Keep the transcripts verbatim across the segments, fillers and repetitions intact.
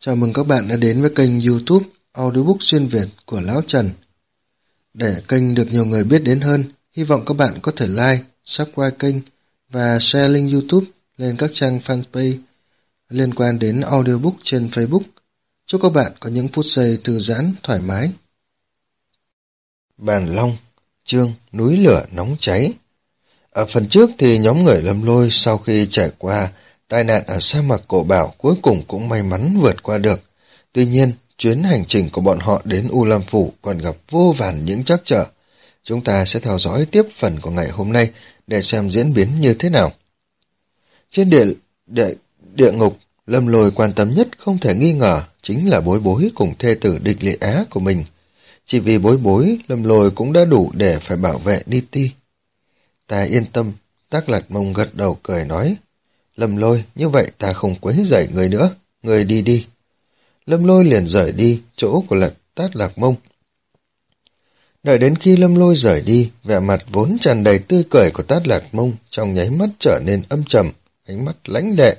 Chào mừng các bạn đã đến với kênh YouTube Audiobook xuyên Việt của Lão Trần. Để kênh được nhiều người biết đến hơn, hy vọng các bạn có thể like, subscribe kênh và share link YouTube lên các trang fanpage liên quan đến audiobook trên Facebook. Chúc các bạn có những phút giây thư giãn, thoải mái. Bàn Long, chương núi lửa nóng cháy. Ở phần trước thì nhóm người Lâm Lôi sau khi trải qua tai nạn ở sa mạc Cổ Bảo cuối cùng cũng may mắn vượt qua được. Tuy nhiên, chuyến hành trình của bọn họ đến U Lam Phủ còn gặp vô vàn những trắc trở. Chúng ta sẽ theo dõi tiếp phần của ngày hôm nay để xem diễn biến như thế nào. Trên địa, địa, địa ngục, Lâm Lôi quan tâm nhất không thể nghi ngờ chính là Bối Bối cùng thê tử Địch Lệ Á của mình. Chỉ vì Bối Bối, Lâm Lôi cũng đã đủ để phải bảo vệ Ni Ti. Ta yên tâm, Tác Lạt Mông gật đầu cười nói. Lâm Lôi, như vậy ta không quấy rầy người nữa, người đi đi. Lâm Lôi liền rời đi chỗ của Lật Tát Lạc Mông. Đợi đến khi Lâm Lôi rời đi, vẻ mặt vốn tràn đầy tươi cười của Tát Lạc Mông trong nháy mắt trở nên âm trầm, ánh mắt lãnh đệ.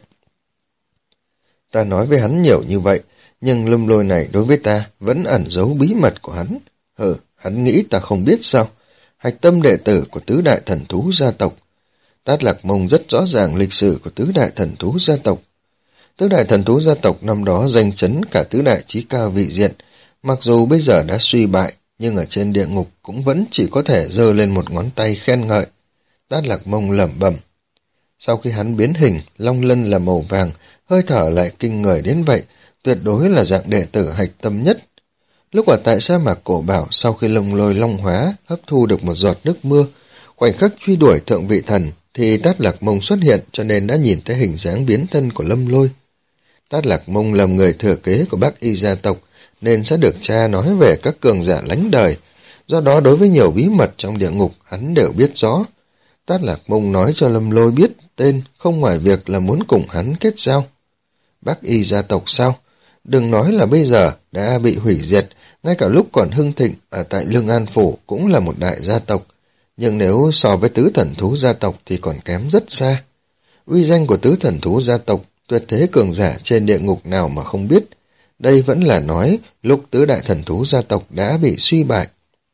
Ta nói với hắn nhiều như vậy, nhưng Lâm Lôi này đối với ta vẫn ẩn giấu bí mật của hắn. Hừ, hắn nghĩ ta không biết sao? Hạch tâm đệ tử của tứ đại thần thú gia tộc. Tát Lạc Mông rất rõ ràng lịch sử của tứ đại thần thú gia tộc. Tứ đại thần thú gia tộc năm đó danh chấn cả tứ đại chí cao vị diện, mặc dù bây giờ đã suy bại, nhưng ở trên địa ngục cũng vẫn chỉ có thể giơ lên một ngón tay khen ngợi. Tát Lạc Mông lẩm bẩm. Sau khi hắn biến hình, long lân là màu vàng, hơi thở lại kinh người đến vậy, tuyệt đối là dạng đệ tử hạch tâm nhất. Lúc ở tại sa mạc Cổ Bảo, sau khi Lâm Lôi long hóa, hấp thu được một giọt nước mưa, khoảnh khắc truy đuổi thượng vị thần, thì Tát Lạc Mông xuất hiện cho nên đã nhìn thấy hình dáng biến thân của Lâm Lôi. Tát Lạc Mông làm người thừa kế của Bắc Y gia tộc nên sẽ được cha nói về các cường giả lánh đời, do đó đối với nhiều bí mật trong địa ngục hắn đều biết rõ. Tát Lạc Mông nói cho Lâm Lôi biết tên không ngoài việc là muốn cùng hắn kết giao. Bắc Y gia tộc sao? Đừng nói là bây giờ đã bị hủy diệt, ngay cả lúc còn hưng thịnh ở tại Lương An Phủ cũng là một đại gia tộc. Nhưng nếu so với tứ thần thú gia tộc thì còn kém rất xa. Uy danh của tứ thần thú gia tộc, tuyệt thế cường giả trên địa ngục nào mà không biết. Đây vẫn là nói lúc tứ đại thần thú gia tộc đã bị suy bại.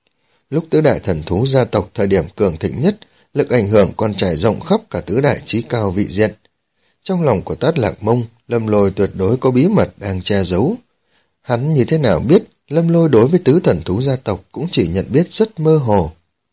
Lúc tứ đại thần thú gia tộc thời điểm cường thịnh nhất, lực ảnh hưởng còn trải rộng khắp cả tứ đại chí cao vị diện. Trong lòng của Tát Lạc Mông, Lâm Lôi tuyệt đối có bí mật đang che giấu. Hắn như thế nào biết, Lâm Lôi đối với tứ thần thú gia tộc cũng chỉ nhận biết rất mơ hồ.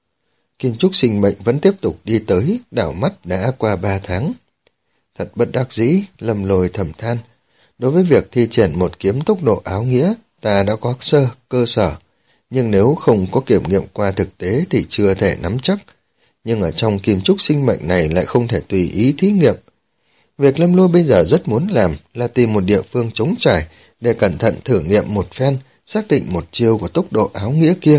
Kim Trúc Sinh Mệnh vẫn tiếp tục đi tới, đảo mắt đã qua ba tháng. Thật bất đắc dĩ, Lâm Lôi thầm than. Đối với việc thi triển một kiếm tốc độ áo nghĩa, ta đã có sơ, cơ sở. Nhưng nếu không có kiểm nghiệm qua thực tế thì chưa thể nắm chắc. Nhưng ở trong Kim Trúc Sinh Mệnh này lại không thể tùy ý thí nghiệm. Việc Lâm Lôi bây giờ rất muốn làm là tìm một địa phương trống trải để cẩn thận thử nghiệm một phen, xác định một chiêu của tốc độ áo nghĩa kia.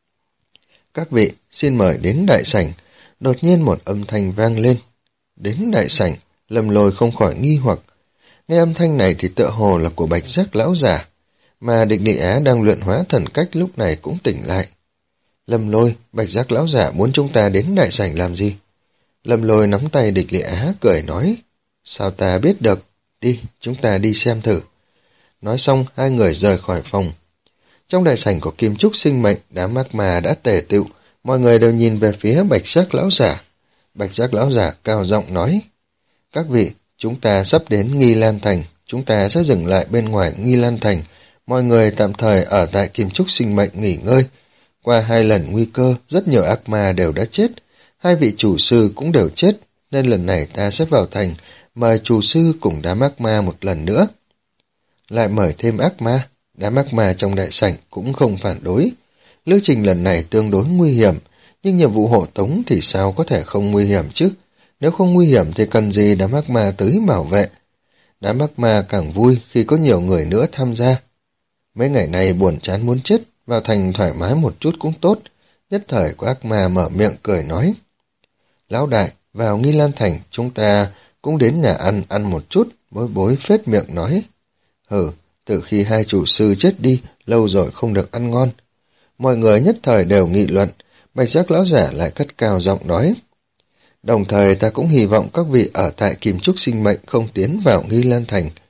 Các vị, xin mời đến đại sảnh. Đột nhiên một âm thanh vang lên. Đến đại sảnh, Lâm Lôi không khỏi nghi hoặc. Nghe âm thanh này thì tựa hồ là của Bạch Giác lão giả, mà Địch Lệ Á đang luyện hóa thần cách lúc này cũng tỉnh lại. Lâm Lôi, Bạch Giác lão giả muốn chúng ta đến đại sảnh làm gì? Lâm Lôi nắm tay Địch Lệ Á cười nói. Sao ta biết được? Đi, chúng ta đi xem thử. Nói xong, hai người rời khỏi phòng. Trong đại sảnh của Kim Trúc Sinh Mệnh, đám ác ma đã tề tựu, mọi người đều nhìn về phía Bạch Giác lão giả. Bạch Giác lão giả cao giọng nói, các vị, chúng ta sắp đến Nghi Lan Thành, chúng ta sẽ dừng lại bên ngoài Nghi Lan Thành, mọi người tạm thời ở tại Kim Trúc Sinh Mệnh nghỉ ngơi. Qua hai lần nguy cơ, rất nhiều ác ma đều đã chết, hai vị chủ sư cũng đều chết, nên lần này ta sẽ vào thành, mời chủ sư cùng đám ác ma một lần nữa. Lại mời thêm ác ma. Đám ác ma trong đại sảnh cũng không phản đối. Lưu trình lần này tương đối nguy hiểm, nhưng nhiệm vụ hộ tống thì sao có thể không nguy hiểm chứ? Nếu không nguy hiểm thì cần gì đám ác ma tới bảo vệ? Đám ác ma càng vui khi có nhiều người nữa tham gia. Mấy ngày này buồn chán muốn chết, vào thành thoải mái một chút cũng tốt. Nhất thời có ác ma mở miệng cười nói. Lão đại, vào Nghi Lan Thành chúng ta cũng đến nhà ăn ăn một chút, Bối Bối phết miệng nói. Hừ, từ khi hai chủ sư chết đi, lâu rồi không được ăn ngon. Mọi người nhất thời đều nghị luận, Bạch Giác lão giả lại cất cao giọng nói. Đồng thời ta cũng hy vọng các vị ở tại Kim Trúc Sinh Mệnh không tiến vào Nghi Lan Thành.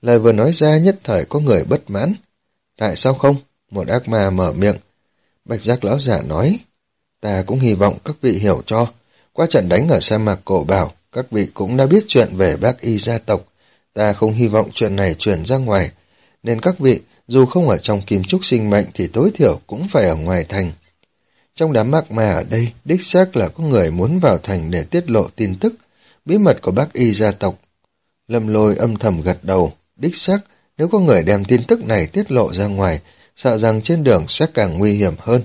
Lời vừa nói ra nhất thời có người bất mãn. Tại sao không? Một ác ma mở miệng. Bạch giác lão giả nói, ta cũng hy vọng các vị hiểu cho. Qua trận đánh ở sa mạc Cổ Bảo, các vị cũng đã biết chuyện về Bác Y gia tộc. Ta không hy vọng chuyện này truyền ra ngoài, nên các vị, dù không ở trong kim trúc sinh mệnh thì tối thiểu cũng phải ở ngoài thành. Trong đám ác ma ở đây, đích xác là có người muốn vào thành để tiết lộ tin tức, bí mật của Bác Y gia tộc. Lâm Lôi âm thầm gật đầu, đích xác, nếu có người đem tin tức này tiết lộ ra ngoài, sợ rằng trên đường sẽ càng nguy hiểm hơn.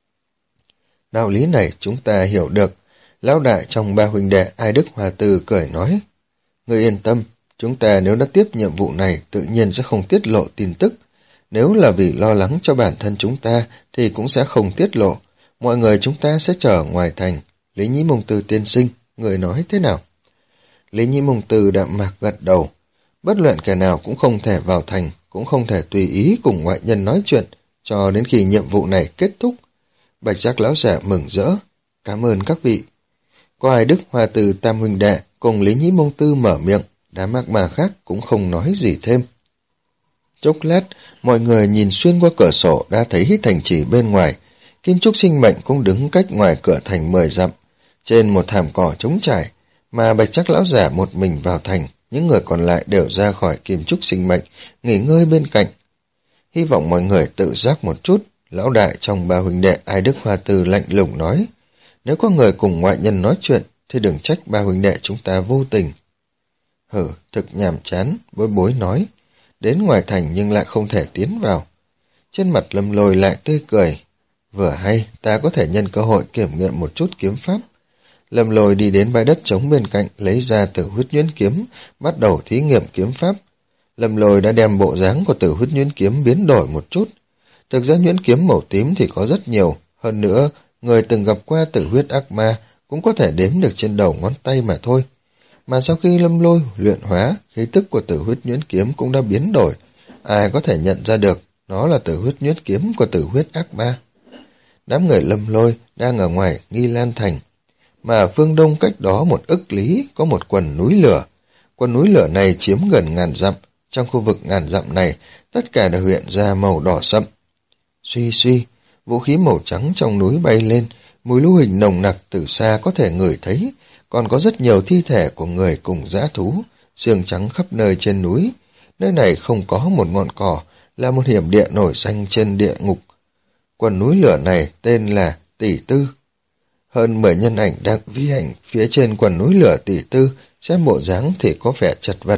Đạo lý này chúng ta hiểu được. Lão đại trong ba huynh đệ Ai Đức Hòa Từ cười nói, ngươi yên tâm, chúng ta nếu đã tiếp nhiệm vụ này tự nhiên sẽ không tiết lộ tin tức. Nếu là vì lo lắng cho bản thân chúng ta thì cũng sẽ không tiết lộ. Mọi người chúng ta sẽ chờ ngoài thành. Lý Nhĩ Mông Tư tiên sinh, người nói thế nào? Lý Nhĩ Mông Tư đạm mạc gật đầu. Bất luận kẻ nào cũng không thể vào thành, cũng không thể tùy ý cùng ngoại nhân nói chuyện, cho đến khi nhiệm vụ này kết thúc. Bạch giác lão giả mừng rỡ. Cảm ơn các vị. Có Ai Đức Hòa Từ tam huynh đệ cùng Lý Nhĩ Mông Tư mở miệng, đám ác ma khác cũng không nói gì thêm. Chốc lát, mọi người nhìn xuyên qua cửa sổ đã thấy thành trì bên ngoài. Kim Trúc sinh mệnh cũng đứng cách ngoài cửa thành mười dặm, trên một thảm cỏ trống trải, mà Bạch Trác lão giả một mình vào thành, những người còn lại đều ra khỏi Kim Trúc sinh mệnh, nghỉ ngơi bên cạnh. Hy vọng mọi người tự giác một chút, lão đại trong ba huynh đệ Ai Đức Hoa Từ lạnh lùng nói, nếu có người cùng ngoại nhân nói chuyện, thì đừng trách ba huynh đệ chúng ta vô tình. Hử, thực nhàm chán, bối bối nói, đến ngoài thành nhưng lại không thể tiến vào. Trên mặt Lâm Lôi lại tươi cười, vừa hay ta có thể nhân cơ hội kiểm nghiệm một chút kiếm pháp. Lâm Lôi đi đến bãi đất trống bên cạnh, lấy ra Tử Huyết Nhuyễn kiếm, bắt đầu thí nghiệm kiếm pháp. Lâm Lôi đã đem bộ dáng của Tử Huyết Nhuyễn kiếm biến đổi một chút. Thực ra nhuyễn kiếm màu tím thì có rất nhiều, hơn nữa, người từng gặp qua Tử Huyết ác ma cũng có thể đếm được trên đầu ngón tay mà thôi. Mà sau khi Lâm Lôi luyện hóa, khí tức của Tử Huyết Nhuyễn kiếm cũng đã biến đổi. Ai có thể nhận ra được, nó là Tử Huyết Nhuyễn kiếm của Tử Huyết ác ma. Đám người Lâm Lôi đang ở ngoài Nghi Lan Thành, mà ở phương đông cách đó một ức lý có một quần núi lửa. Quần núi lửa này chiếm gần ngàn dặm, trong khu vực ngàn dặm này, tất cả đều hiện ra màu đỏ sậm. Suy suy, vũ khí màu trắng trong núi bay lên, mùi lưu huỳnh nồng nặc từ xa có thể ngửi thấy, còn có rất nhiều thi thể của người cùng dã thú, xương trắng khắp nơi trên núi. Nơi này không có một ngọn cỏ, là một hiểm địa nổi danh trên địa ngục. Quần núi lửa này tên là Tỷ Tư. Hơn mười nhân ảnh đang vi hành phía trên quần núi lửa Tỷ Tư, xem bộ dáng thì có vẻ chật vật.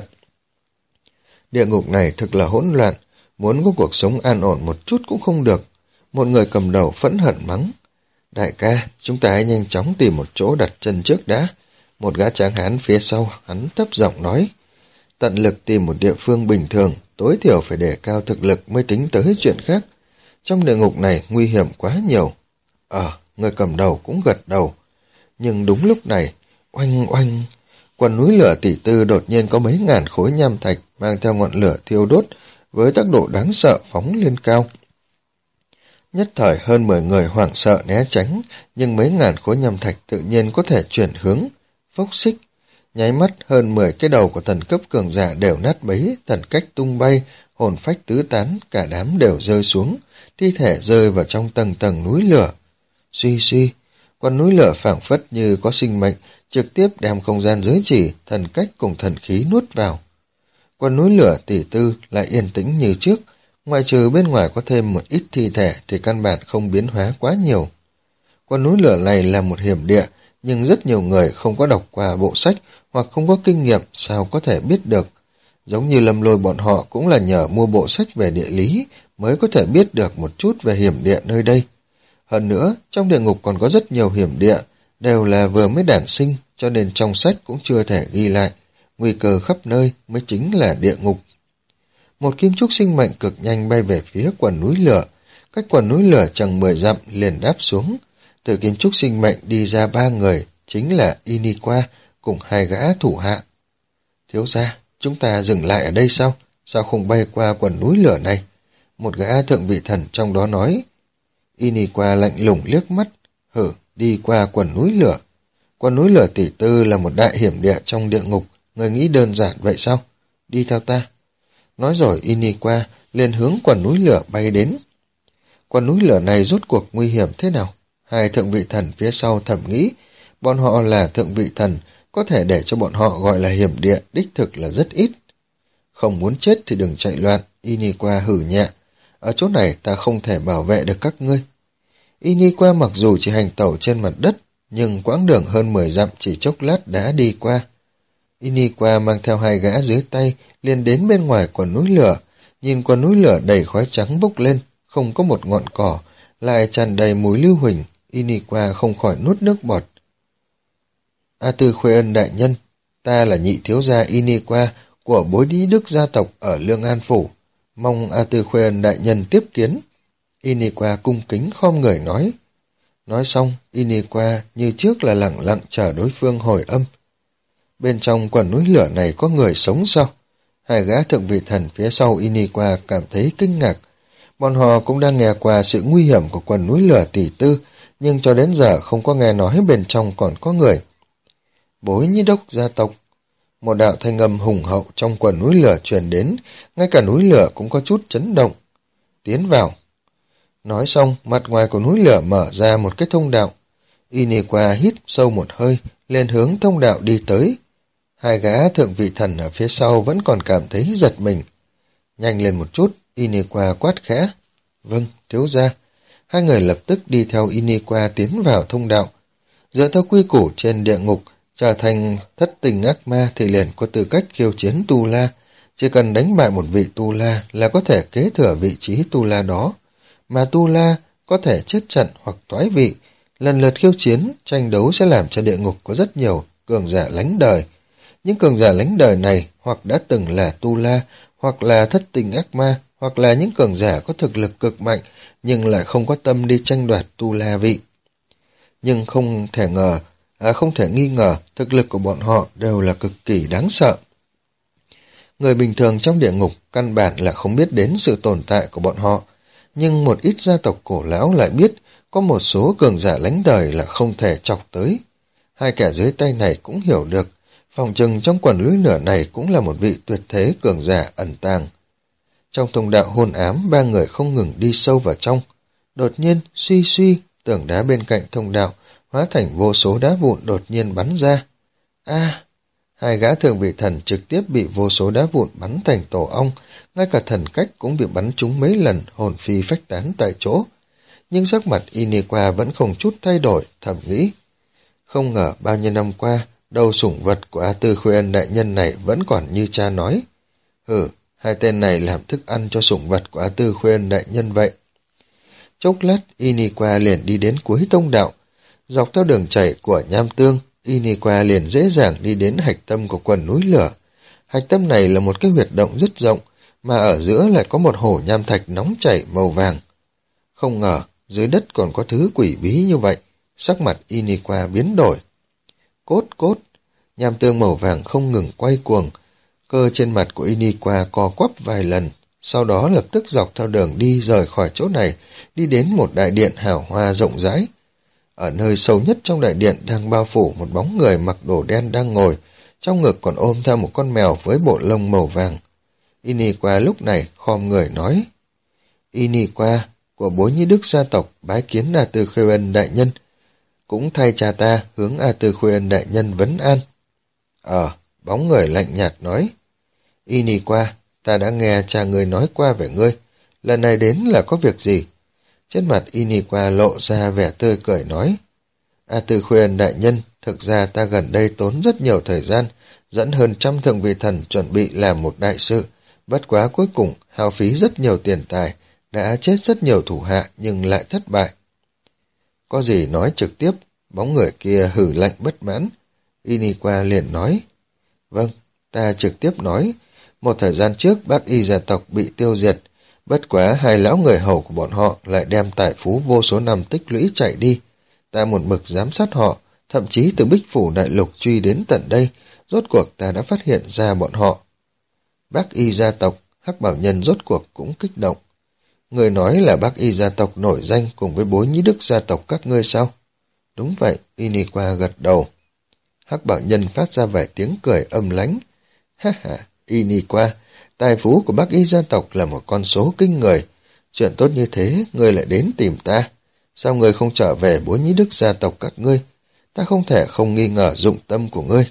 Địa ngục này thực là hỗn loạn, muốn có cuộc sống an ổn một chút cũng không được. Một người cầm đầu phẫn hận mắng, đại ca, chúng ta hãy nhanh chóng tìm một chỗ đặt chân trước đã. Một gã tráng hán phía sau, hắn thấp giọng nói, tận lực tìm một địa phương bình thường, tối thiểu phải đề cao thực lực mới tính tới chuyện khác. Trong địa ngục này nguy hiểm quá nhiều. Ờ, người cầm đầu cũng gật đầu. Nhưng đúng lúc này, oanh oanh, quần núi lửa Tỷ Tư đột nhiên có mấy ngàn khối nham thạch mang theo ngọn lửa thiêu đốt với tốc độ đáng sợ phóng lên cao. Nhất thời hơn mười người hoảng sợ né tránh, nhưng mấy ngàn khối nham thạch tự nhiên có thể chuyển hướng, phốc xích. Nháy mắt hơn mười cái đầu của thần cấp cường giả đều nát bấy, thần cách tung bay, hồn phách tứ tán, cả đám đều rơi xuống, thi thể rơi vào trong tầng tầng núi lửa. Suy suy, con núi lửa phảng phất như có sinh mệnh, trực tiếp đem không gian giới chỉ, thần cách cùng thần khí nuốt vào. Con núi lửa Tỷ Tư lại yên tĩnh như trước, ngoại trừ bên ngoài có thêm một ít thi thể thì căn bản không biến hóa quá nhiều. Con núi lửa này là một hiểm địa, nhưng rất nhiều người không có đọc qua bộ sách hoặc không có kinh nghiệm sao có thể biết được. Giống như Lâm Lôi bọn họ cũng là nhờ mua bộ sách về địa lý mới có thể biết được một chút về hiểm địa nơi đây. Hơn nữa, trong địa ngục còn có rất nhiều hiểm địa, đều là vừa mới đản sinh, cho nên trong sách cũng chưa thể ghi lại. Nguy cơ khắp nơi mới chính là địa ngục. Một kim trúc sinh mệnh cực nhanh bay về phía quần núi lửa, cách quần núi lửa chừng mười dặm liền đáp xuống. Từ kim trúc sinh mệnh đi ra ba người, chính là Iniqua cùng hai gã thủ hạ. Thiếu gia, chúng ta dừng lại ở đây sao? Sao không bay qua quần núi lửa này? Một gã thượng vị thần trong đó nói. Iniqua lạnh lùng liếc mắt, hử, đi qua quần núi lửa. Quần núi lửa Tỷ Tư là một đại hiểm địa trong địa ngục, người nghĩ đơn giản vậy sao? Đi theo ta. Nói rồi Iniqua liền hướng quần núi lửa bay đến. Quần núi lửa này rốt cuộc nguy hiểm thế nào? Hai thượng vị thần phía sau thầm nghĩ, bọn họ là thượng vị thần, có thể để cho bọn họ gọi là hiểm địa, đích thực là rất ít. Không muốn chết thì đừng chạy loạn, Iniqua hử nhẹ. Ở chỗ này ta không thể bảo vệ được các ngươi. Iniqua mặc dù chỉ hành tẩu trên mặt đất, nhưng quãng đường hơn mười dặm chỉ chốc lát đã đi qua. Iniqua mang theo hai gã dưới tay, liền đến bên ngoài quần núi lửa, nhìn quần núi lửa đầy khói trắng bốc lên, không có một ngọn cỏ, lại tràn đầy mùi lưu huỳnh. Iniqua không khỏi nuốt nước bọt. A Tư Khuê Ân đại nhân, ta là nhị thiếu gia Iniqua của bối đĩ đức gia tộc ở Lương An Phủ, mong A Tư Khuê Ân đại nhân tiếp kiến. Iniqua cung kính khom người nói. Nói xong, Iniqua như trước là lặng lặng chờ đối phương hồi âm. Bên trong quần núi lửa này có người sống sao? Hai gã thượng vị thần phía sau Iniqua cảm thấy kinh ngạc. Bọn họ cũng đang nghe qua sự nguy hiểm của quần núi lửa tỷ tư, nhưng cho đến giờ không có nghe nói bên trong còn có người. Bối nhĩ đốc gia tộc. Một đạo thanh âm hùng hậu trong quần núi lửa truyền đến, ngay cả núi lửa cũng có chút chấn động. Tiến vào. Nói xong, mặt ngoài của núi lửa mở ra một cái thông đạo. Iniqua hít sâu một hơi, lên hướng thông đạo đi tới. Hai gã thượng vị thần ở phía sau vẫn còn cảm thấy giật mình. Nhanh lên một chút, Iniqua quát khẽ. Vâng, thiếu gia. Hai người lập tức đi theo Iniqua tiến vào thông đạo. Dựa theo quy củ trên địa ngục, trở thành thất tình ác ma thì liền có tư cách khiêu chiến Tu La. Chỉ cần đánh bại một vị Tu La là có thể kế thừa vị trí Tu La đó. Mà Tu La có thể chết trận hoặc thoái vị. Lần lượt khiêu chiến, tranh đấu sẽ làm cho địa ngục có rất nhiều cường giả lánh đời. Những cường giả lánh đời này hoặc đã từng là Tu La, hoặc là thất tình ác ma, hoặc là những cường giả có thực lực cực mạnh, nhưng lại không có tâm đi tranh đoạt Tu La vị. Nhưng không thể ngờ, à không thể nghi ngờ, thực lực của bọn họ đều là cực kỳ đáng sợ. Người bình thường trong địa ngục căn bản là không biết đến sự tồn tại của bọn họ, nhưng một ít gia tộc cổ lão lại biết có một số cường giả lánh đời là không thể chọc tới. Hai kẻ dưới tay này cũng hiểu được, phòng chừng trong quần núi lửa này cũng là một vị tuyệt thế cường giả ẩn tàng. Trong thông đạo hôn ám, ba người không ngừng đi sâu vào trong. Đột nhiên, suy suy, tường đá bên cạnh thông đạo, hóa thành vô số đá vụn đột nhiên bắn ra. A! Hai gã thượng vị thần trực tiếp bị vô số đá vụn bắn thành tổ ong, ngay cả thần cách cũng bị bắn trúng mấy lần, hồn phi phách tán tại chỗ. Nhưng sắc mặt Iniqua vẫn không chút thay đổi, thầm nghĩ. Không ngờ bao nhiêu năm qua, đầu sủng vật của A Tư Khuê Ân đại nhân này vẫn còn như cha nói. Hừ, hai tên này làm thức ăn cho sủng vật của A Tư Khuê Ân đại nhân vậy. Chốc lát, Iniqua liền đi đến cuối thông đạo. Dọc theo đường chảy của nham tương, Iniqua liền dễ dàng đi đến hạch tâm của quần núi lửa. Hạch tâm này là một cái huyệt động rất rộng, mà ở giữa lại có một hồ nham thạch nóng chảy màu vàng. Không ngờ, dưới đất còn có thứ quỷ bí như vậy, sắc mặt Iniqua biến đổi. Cốt cốt, nham tương màu vàng không ngừng quay cuồng, cơ trên mặt của Iniqua co quắp vài lần, sau đó lập tức dọc theo đường đi rời khỏi chỗ này, đi đến một đại điện hào hoa rộng rãi. Ở nơi sâu nhất trong đại điện đang bao phủ một bóng người mặc đồ đen đang ngồi, trong ngực còn ôm theo một con mèo với bộ lông màu vàng. Iniqua lúc này khom người nói, Iniqua của bối nhĩ đức gia tộc bái kiến A Tư Khuê Ân đại nhân, cũng thay cha ta hướng A Tư Khuê Ân đại nhân vấn an. Ờ, bóng người lạnh nhạt nói, Iniqua, ta đã nghe cha ngươi nói qua về ngươi, lần này đến là có việc gì? Trên mặt Iniqua lộ ra vẻ tươi cười nói, A Tư Khuê Ân đại nhân, thực ra ta gần đây tốn rất nhiều thời gian, dẫn hơn trăm thượng vị thần chuẩn bị làm một đại sự, bất quá cuối cùng hao phí rất nhiều tiền tài, đã chết rất nhiều thủ hạ nhưng lại thất bại. Có gì nói trực tiếp, bóng người kia hử lạnh bất mãn. Iniqua liền nói, vâng, ta trực tiếp nói, một thời gian trước Bác Y gia tộc bị tiêu diệt, bất quá hai lão người hầu của bọn họ lại đem tài phú vô số năm tích lũy chạy đi. Ta một mực giám sát họ, thậm chí từ Bích Phủ Đại Lục truy đến tận đây, rốt cuộc ta đã phát hiện ra bọn họ. Bác Y gia tộc, Hắc Bảo Nhân rốt cuộc cũng kích động. Người nói là Bác Y gia tộc nổi danh cùng với bối nhĩ đức gia tộc các ngươi sao? Đúng vậy, Iniqua gật đầu. Hắc Bảo Nhân phát ra vài tiếng cười âm lánh. Ha ha, Iniqua, Tài phú của Bắc Y gia tộc là một con số kinh người. Chuyện tốt như thế, ngươi lại đến tìm ta. Sao ngươi không trở về Bố Nhĩ Đức gia tộc các ngươi? Ta không thể không nghi ngờ dụng tâm của ngươi.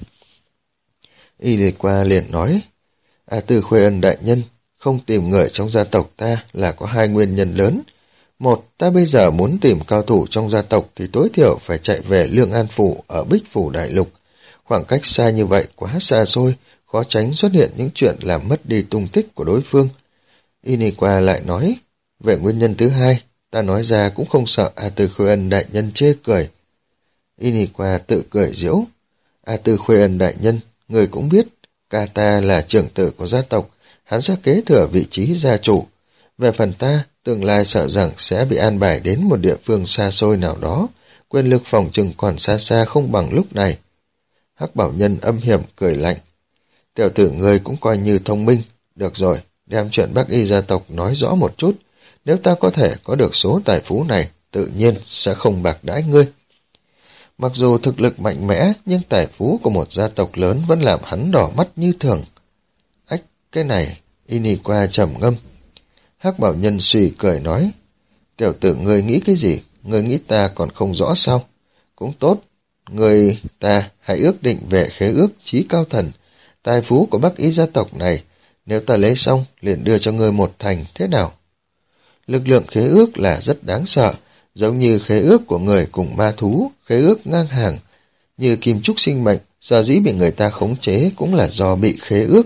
Y Lì Qua liền nói, A Tư Khuê Ân đại nhân, không tìm người trong gia tộc ta là có hai nguyên nhân lớn. Một, ta bây giờ muốn tìm cao thủ trong gia tộc thì tối thiểu phải chạy về Lương An Phủ ở Bích Phủ Đại Lục. Khoảng cách xa như vậy quá xa xôi, khó tránh xuất hiện những chuyện làm mất đi tung tích của đối phương. Y Lì Qua lại nói, về nguyên nhân thứ hai, ta nói ra cũng không sợ A Tư Khuê Ân đại nhân chê cười. Y Lì Qua tự cười giễu, A Tư Khuê Ân đại nhân, người cũng biết, ca ta là trưởng tử của gia tộc, hắn sẽ kế thừa vị trí gia chủ. Về phần ta, tương lai sợ rằng sẽ bị an bài đến một địa phương xa xôi nào đó, quyền lực phòng chừng còn xa xa không bằng lúc này. Hắc Bảo Nhân âm hiểm cười lạnh. Tiểu tử ngươi cũng coi như thông minh, được rồi, đem chuyện Bắc Y gia tộc nói rõ một chút, nếu ta có thể có được số tài phú này, tự nhiên sẽ không bạc đãi ngươi. Mặc dù thực lực mạnh mẽ, nhưng tài phú của một gia tộc lớn vẫn làm hắn đỏ mắt như thường. Ách, cái này, Y Nhi Qua trầm ngâm. Hắc Bảo Nhân suy cười nói, tiểu tử ngươi nghĩ cái gì, ngươi nghĩ ta còn không rõ sao? Cũng tốt, ngươi ta hãy ước định về khế ước chí cao thần, tài phú của Bắc Y gia tộc này, nếu ta lấy xong liền đưa cho ngươi một thành, thế nào? Lực lượng khế ước là rất đáng sợ, giống như khế ước của người cùng ma thú, khế ước ngang hàng. Như kim trúc sinh mệnh, sở dĩ bị người ta khống chế cũng là do bị khế ước.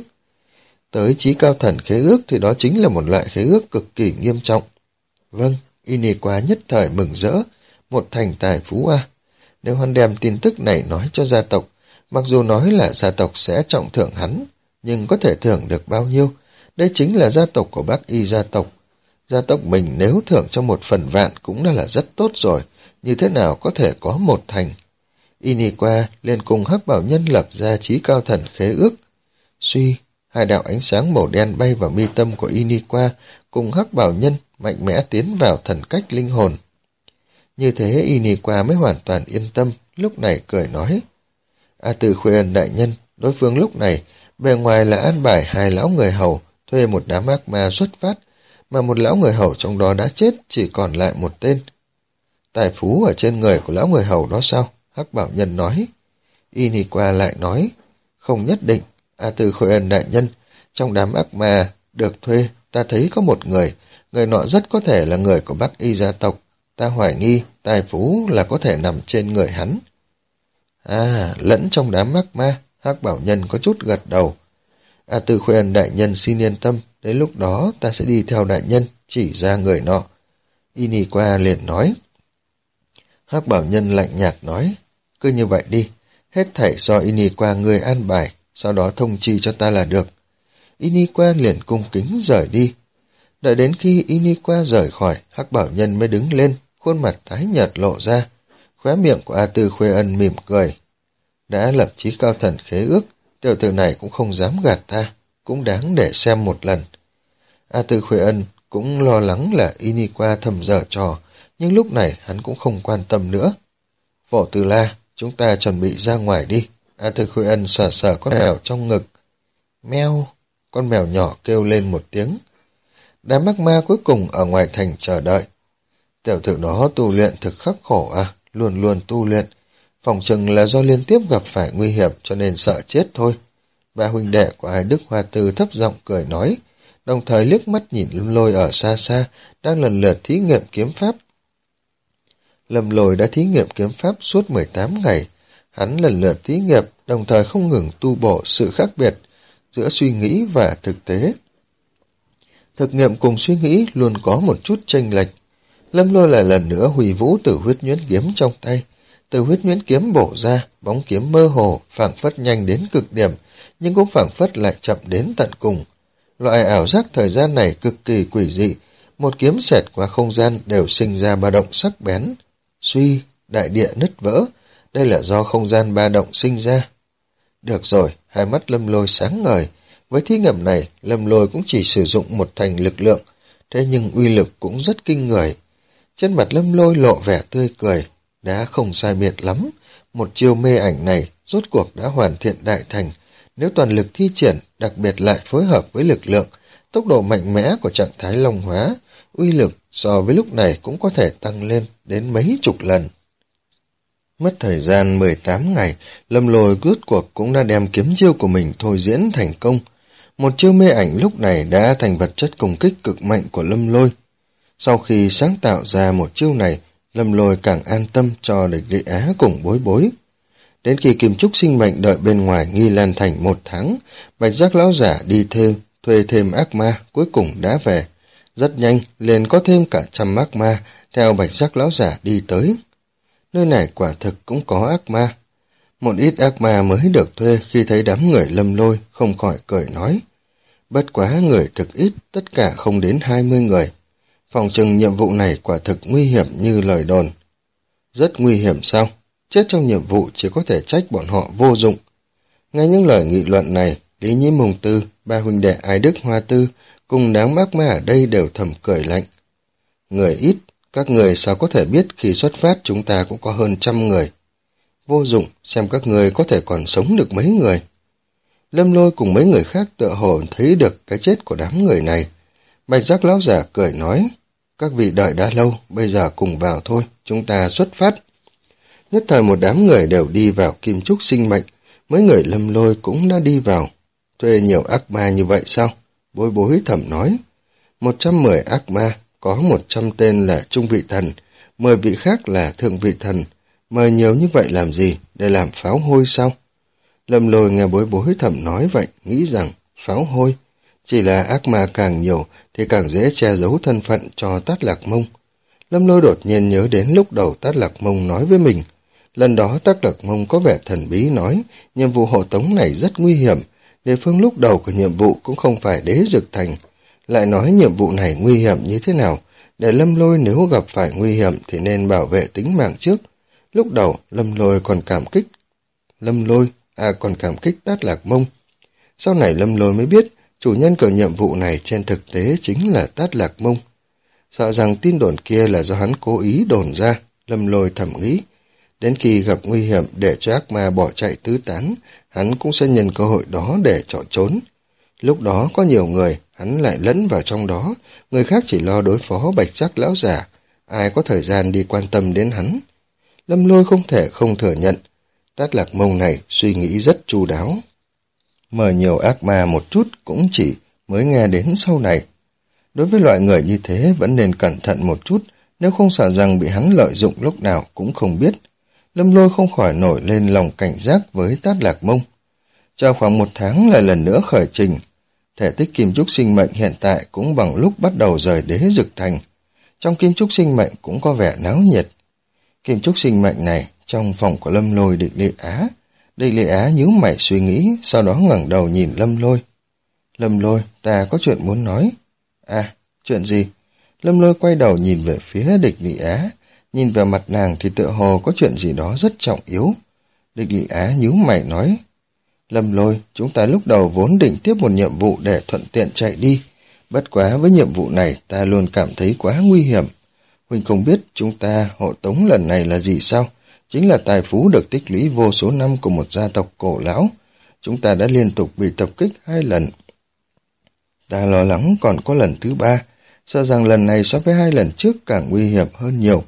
Tới chí cao thần khế ước thì đó chính là một loại khế ước cực kỳ nghiêm trọng. Vâng, Y Nhi Qua nhất thời mừng rỡ, một thành tài phú à. Nếu hắn đem tin tức này nói cho gia tộc, mặc dù nói là gia tộc sẽ trọng thưởng hắn, nhưng có thể thưởng được bao nhiêu? Đây chính là gia tộc của Bắc Y gia tộc. Gia tộc mình nếu thưởng cho một phần vạn cũng đã là rất tốt rồi, như thế nào có thể có một thành. Y Nhi Qua liền cùng Hắc Bảo Nhân lập ra chí cao thần khế ước. Suy, hai đạo ánh sáng màu đen bay vào mi tâm của Y Nhi Qua, cùng Hắc Bảo Nhân mạnh mẽ tiến vào thần cách linh hồn. Như thế Y Nhi Qua mới hoàn toàn yên tâm, lúc này cười nói. A Tư Khuê Ân đại nhân, đối phương lúc này, bề ngoài là an bài hai lão người hầu, thuê một đám ác ma xuất phát, mà một lão người hầu trong đó đã chết, chỉ còn lại một tên. Tài phú ở trên người của lão người hầu đó sao? Hắc Bảo Nhân nói. Y Nhi Qua lại nói, không nhất định, A Tư Khuê Ân đại nhân, trong đám ác ma được thuê, ta thấy có một người, người nọ rất có thể là người của Bắc Y gia tộc, ta hoài nghi tài phú là có thể nằm trên người hắn. À, lẫn trong đám ác ma, Hắc Bảo Nhân có chút gật đầu. A Tư Khuê Ân đại nhân xin yên tâm, đến lúc đó ta sẽ đi theo đại nhân, chỉ ra người nọ. Y Nhi Qua liền nói. Hắc Bảo Nhân lạnh nhạt nói, cứ như vậy đi, hết thảy do Y Nhi Qua người an bài, sau đó thông chi cho ta là được. Y Nhi Qua liền cung kính rời đi. Đợi đến khi Y Nhi Qua rời khỏi, Hắc Bảo Nhân mới đứng lên, khuôn mặt tái nhợt lộ ra. Khóe miệng của A Tư Khuê Ân mỉm cười. Đã lập chí cao thần khế ước, tiểu tử này cũng không dám gạt ta, cũng đáng để xem một lần. A Tư Khuê Ân cũng lo lắng là Y Nhi Qua thầm dở trò, nhưng lúc này hắn cũng không quan tâm nữa. Phổ Từ La, chúng ta chuẩn bị ra ngoài đi. A Tư Khuê Ân sờ sờ con mèo trong ngực. Meo, con mèo nhỏ kêu lên một tiếng. Đám ác ma cuối cùng ở ngoài thành chờ đợi. Tiểu tử đó tu luyện thực khắc khổ à, luôn luôn tu luyện. Phòng chừng là do liên tiếp gặp phải nguy hiểm cho nên sợ chết thôi. Ba huynh đệ của Ai Đức Hoa Tư thấp giọng cười nói, đồng thời liếc mắt nhìn Lâm Lôi ở xa xa, đang lần lượt thí nghiệm kiếm pháp. Lâm Lôi đã thí nghiệm kiếm pháp suốt mười tám ngày. Hắn lần lượt thí nghiệm, đồng thời không ngừng tu bổ sự khác biệt giữa suy nghĩ và thực tế. Thực nghiệm cùng suy nghĩ luôn có một chút chênh lệch. Lâm Lôi lại lần nữa hủy vũ Tử Huyết Nhuyễn kiếm trong tay. Tử Huyết Nhuyễn kiếm bổ ra, bóng kiếm mơ hồ, phảng phất nhanh đến cực điểm, nhưng cũng phảng phất lại chậm đến tận cùng. Loại ảo giác thời gian này cực kỳ quỷ dị, một kiếm xẹt qua không gian đều sinh ra ba động sắc bén. Suy, đại địa nứt vỡ, đây là do không gian ba động sinh ra. Được rồi, hai mắt Lâm Lôi sáng ngời. Với thí nghiệm này, Lâm Lôi cũng chỉ sử dụng một thành lực lượng, thế nhưng uy lực cũng rất kinh người. Trên mặt Lâm Lôi lộ vẻ tươi cười, đã không sai biệt lắm. Một chiêu mê ảnh này rốt cuộc đã hoàn thiện đại thành. Nếu toàn lực thi triển, đặc biệt lại phối hợp với lực lượng, tốc độ mạnh mẽ của trạng thái long hóa, uy lực so với lúc này cũng có thể tăng lên đến mấy chục lần. Mất thời gian mười tám ngày, Lâm Lôi rốt cuộc cũng đã đem kiếm chiêu của mình thôi diễn thành công. Một chiêu mê ảnh lúc này đã thành vật chất công kích cực mạnh của Lâm Lôi. Sau khi sáng tạo ra một chiêu này, Lâm Lôi càng an tâm cho Địch Lị Á cùng Bối Bối. Đến khi Kim Trúc sinh mệnh đợi bên ngoài Nghi Lan Thành một tháng, Bạch Giác lão giả đi thêm, thuê thêm ác ma, cuối cùng đã về. Rất nhanh, liền có thêm cả trăm ác ma, theo Bạch Giác lão giả đi tới. Nơi này quả thực cũng có ác ma. Một ít ác ma mới được thuê khi thấy đám người Lâm Lôi, không khỏi cười nói. Bất quá người thực ít, tất cả không đến hai mươi người. Phòng trừng nhiệm vụ này quả thực nguy hiểm như lời đồn. Rất nguy hiểm sao? Chết trong nhiệm vụ chỉ có thể trách bọn họ vô dụng. Nghe những lời nghị luận này, Lý Nhĩ Mông Tư, ba huynh đệ Ái Đức Hoa Tư, cùng đám ác ma ở đây đều thầm cười lạnh. Người ít, các người sao có thể biết khi xuất phát chúng ta cũng có hơn trăm người. Vô dụng, xem các người có thể còn sống được mấy người. Lâm Lôi cùng mấy người khác tựa hồ thấy được cái chết của đám người này. Bạch Giác lão giả cười nói, các vị đợi đã lâu, bây giờ cùng vào thôi, chúng ta xuất phát. Nhất thời một đám người đều đi vào Kim Trúc sinh mệnh, mấy người Lâm Lôi cũng đã đi vào. Thuê nhiều ác ma như vậy sao? Bối Bối thầm nói. Một trăm mười ác ma, có một trăm tên là trung vị thần, mười vị khác là thượng vị thần. Mời nhiều như vậy làm gì? Để làm pháo hôi sao? Lâm Lôi nghe Bối Bối thầm nói vậy, nghĩ rằng pháo hôi. Chỉ là ác ma càng nhiều thì càng dễ che giấu thân phận cho Tát Lạc Mông. Lâm Lôi đột nhiên nhớ đến lúc đầu Tát Lạc Mông nói với mình. Lần đó Tát Lạc Mông có vẻ thần bí nói, nhiệm vụ hộ tống này rất nguy hiểm, địa phương lúc đầu của nhiệm vụ cũng không phải Đế Dực Thành. Lại nói nhiệm vụ này nguy hiểm như thế nào, để Lâm Lôi nếu gặp phải nguy hiểm thì nên bảo vệ tính mạng trước. Lúc đầu Lâm Lôi còn cảm kích, Lâm Lôi, à còn cảm kích Tát Lạc Mông. Sau này Lâm Lôi mới biết, chủ nhân của nhiệm vụ này trên thực tế chính là Tát Lạc Mông. Sợ rằng tin đồn kia là do hắn cố ý đồn ra, Lâm Lôi thầm nghĩ. Đến khi gặp nguy hiểm để cho ác ma bỏ chạy tứ tán, hắn cũng sẽ nhân cơ hội đó để chạy trốn. Lúc đó có nhiều người, hắn lại lẫn vào trong đó, người khác chỉ lo đối phó Bạch Giác lão giả, ai có thời gian đi quan tâm đến hắn. Lâm Lôi không thể không thừa nhận, Tát Lạc Mông này suy nghĩ rất chu đáo. Mời nhiều ác ma một chút cũng chỉ mới nghe đến sau này. Đối với loại người như thế vẫn nên cẩn thận một chút, nếu không sợ rằng bị hắn lợi dụng lúc nào cũng không biết. Lâm Lôi không khỏi nổi lên lòng cảnh giác với Tát Lạc Mông. Chờ khoảng một tháng lại lần nữa khởi trình. Thể tích Kim Trúc sinh mệnh hiện tại cũng bằng lúc bắt đầu rời Đế Dực Thành. Trong Kim Trúc sinh mệnh cũng có vẻ náo nhiệt. Kim Trúc sinh mệnh này trong phòng của Lâm Lôi Địch Lị Á. Địch Lị Á nhíu mày suy nghĩ, sau đó ngẩng đầu nhìn Lâm Lôi. Lâm Lôi, ta có chuyện muốn nói. À, chuyện gì? Lâm Lôi quay đầu nhìn về phía Địch Lị Á. Nhìn vào mặt nàng thì tựa hồ có chuyện gì đó rất trọng yếu. Địch Lị Á nhíu mày nói. Lâm Lôi, chúng ta lúc đầu vốn định tiếp một nhiệm vụ để thuận tiện chạy đi. Bất quá với nhiệm vụ này ta luôn cảm thấy quá nguy hiểm. Huynh không biết chúng ta hộ tống lần này là gì sao? Chính là tài phú được tích lũy vô số năm của một gia tộc cổ lão. Chúng ta đã liên tục bị tập kích hai lần. Ta lo lắng còn có lần thứ ba, sợ rằng lần này so với hai lần trước càng nguy hiểm hơn nhiều.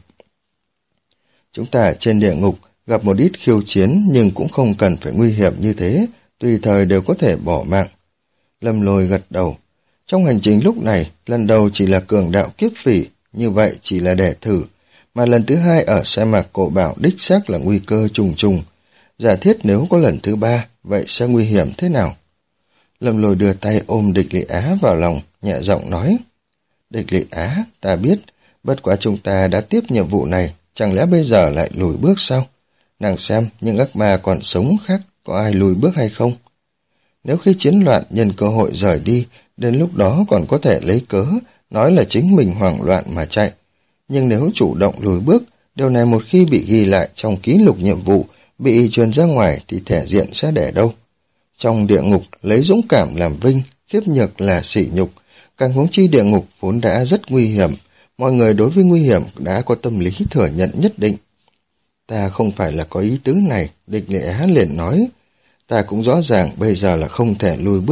Chúng ta ở trên địa ngục gặp một ít khiêu chiến nhưng cũng không cần phải nguy hiểm như thế, tùy thời đều có thể bỏ mạng. Lâm Lôi gật đầu. Trong hành trình lúc này, lần đầu chỉ là cường đạo kiếp phỉ, như vậy chỉ là để thử, mà lần thứ hai ở sa mạc cổ bảo đích xác là nguy cơ trùng trùng. Giả thiết nếu có lần thứ ba, vậy sẽ nguy hiểm thế nào? Lâm Lôi đưa tay ôm Địch Lị Á vào lòng, nhẹ giọng nói. Địch Lị Á, ta biết, bất quá chúng ta đã tiếp nhiệm vụ này, chẳng lẽ bây giờ lại lùi bước sao? Nàng xem, những ác ma còn sống khác, có ai lùi bước hay không? Nếu khi chiến loạn nhân cơ hội rời đi, đến lúc đó còn có thể lấy cớ, nói là chính mình hoảng loạn mà chạy. Nhưng nếu chủ động lùi bước, điều này một khi bị ghi lại trong ký lục nhiệm vụ, bị truyền ra ngoài thì thể diện sẽ để đâu? Trong địa ngục, lấy dũng cảm làm vinh, khiếp nhược là sỉ nhục, càng huống chi địa ngục vốn đã rất nguy hiểm, mọi người đối với nguy hiểm đã có tâm lý thừa nhận nhất định. Ta không phải là có ý tứ này, Địch Lị Á liền nói. Ta cũng rõ ràng bây giờ là không thể lùi bước,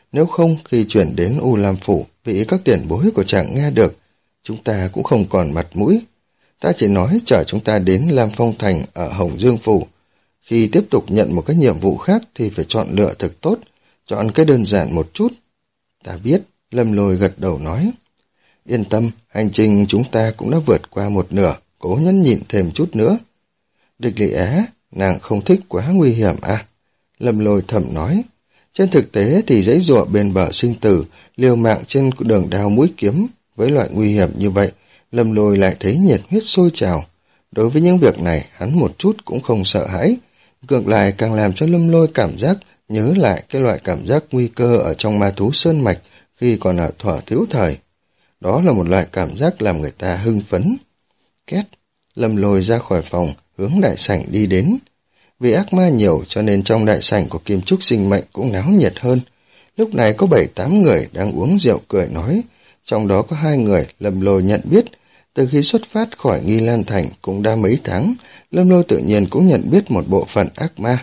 nếu không khi chuyển đến U Lam Phủ bị các tiền bối của chàng nghe được, chúng ta cũng không còn mặt mũi. Ta chỉ nói chở chúng ta đến Lam Phong Thành ở Hồng Dương Phủ. Khi tiếp tục nhận một cái nhiệm vụ khác thì phải chọn lựa thực tốt, chọn cái đơn giản một chút. Ta biết, Lâm Lôi gật đầu nói. Yên tâm, hành trình chúng ta cũng đã vượt qua một nửa, cố nhẫn nhịn thêm chút nữa. Địch Lệ Á, nàng không thích quá nguy hiểm à? Lâm Lôi thầm nói. Trên thực tế thì giãy giụa bên bờ sinh tử, liều mạng trên đường đao mũi kiếm, với loại nguy hiểm như vậy, Lâm Lôi lại thấy nhiệt huyết sôi trào. Đối với những việc này, hắn một chút cũng không sợ hãi, ngược lại càng làm cho Lâm Lôi cảm giác nhớ lại cái loại cảm giác nguy cơ ở trong ma thú sơn mạch khi còn ở thuở thiếu thời. Đó là một loại cảm giác làm người ta hưng phấn. Két, Lâm Lôi ra khỏi phòng, hướng đại sảnh đi đến. Vì ác ma nhiều cho nên trong đại sảnh của Kim Trúc Sinh Mệnh cũng náo nhiệt hơn. Lúc này có bảy tám người đang uống rượu cười nói, trong đó có hai người Lâm Lôi nhận biết. Từ khi xuất phát khỏi Nghi Lan Thành cũng đã mấy tháng, Lâm Lôi tự nhiên cũng nhận biết một bộ phận ác ma.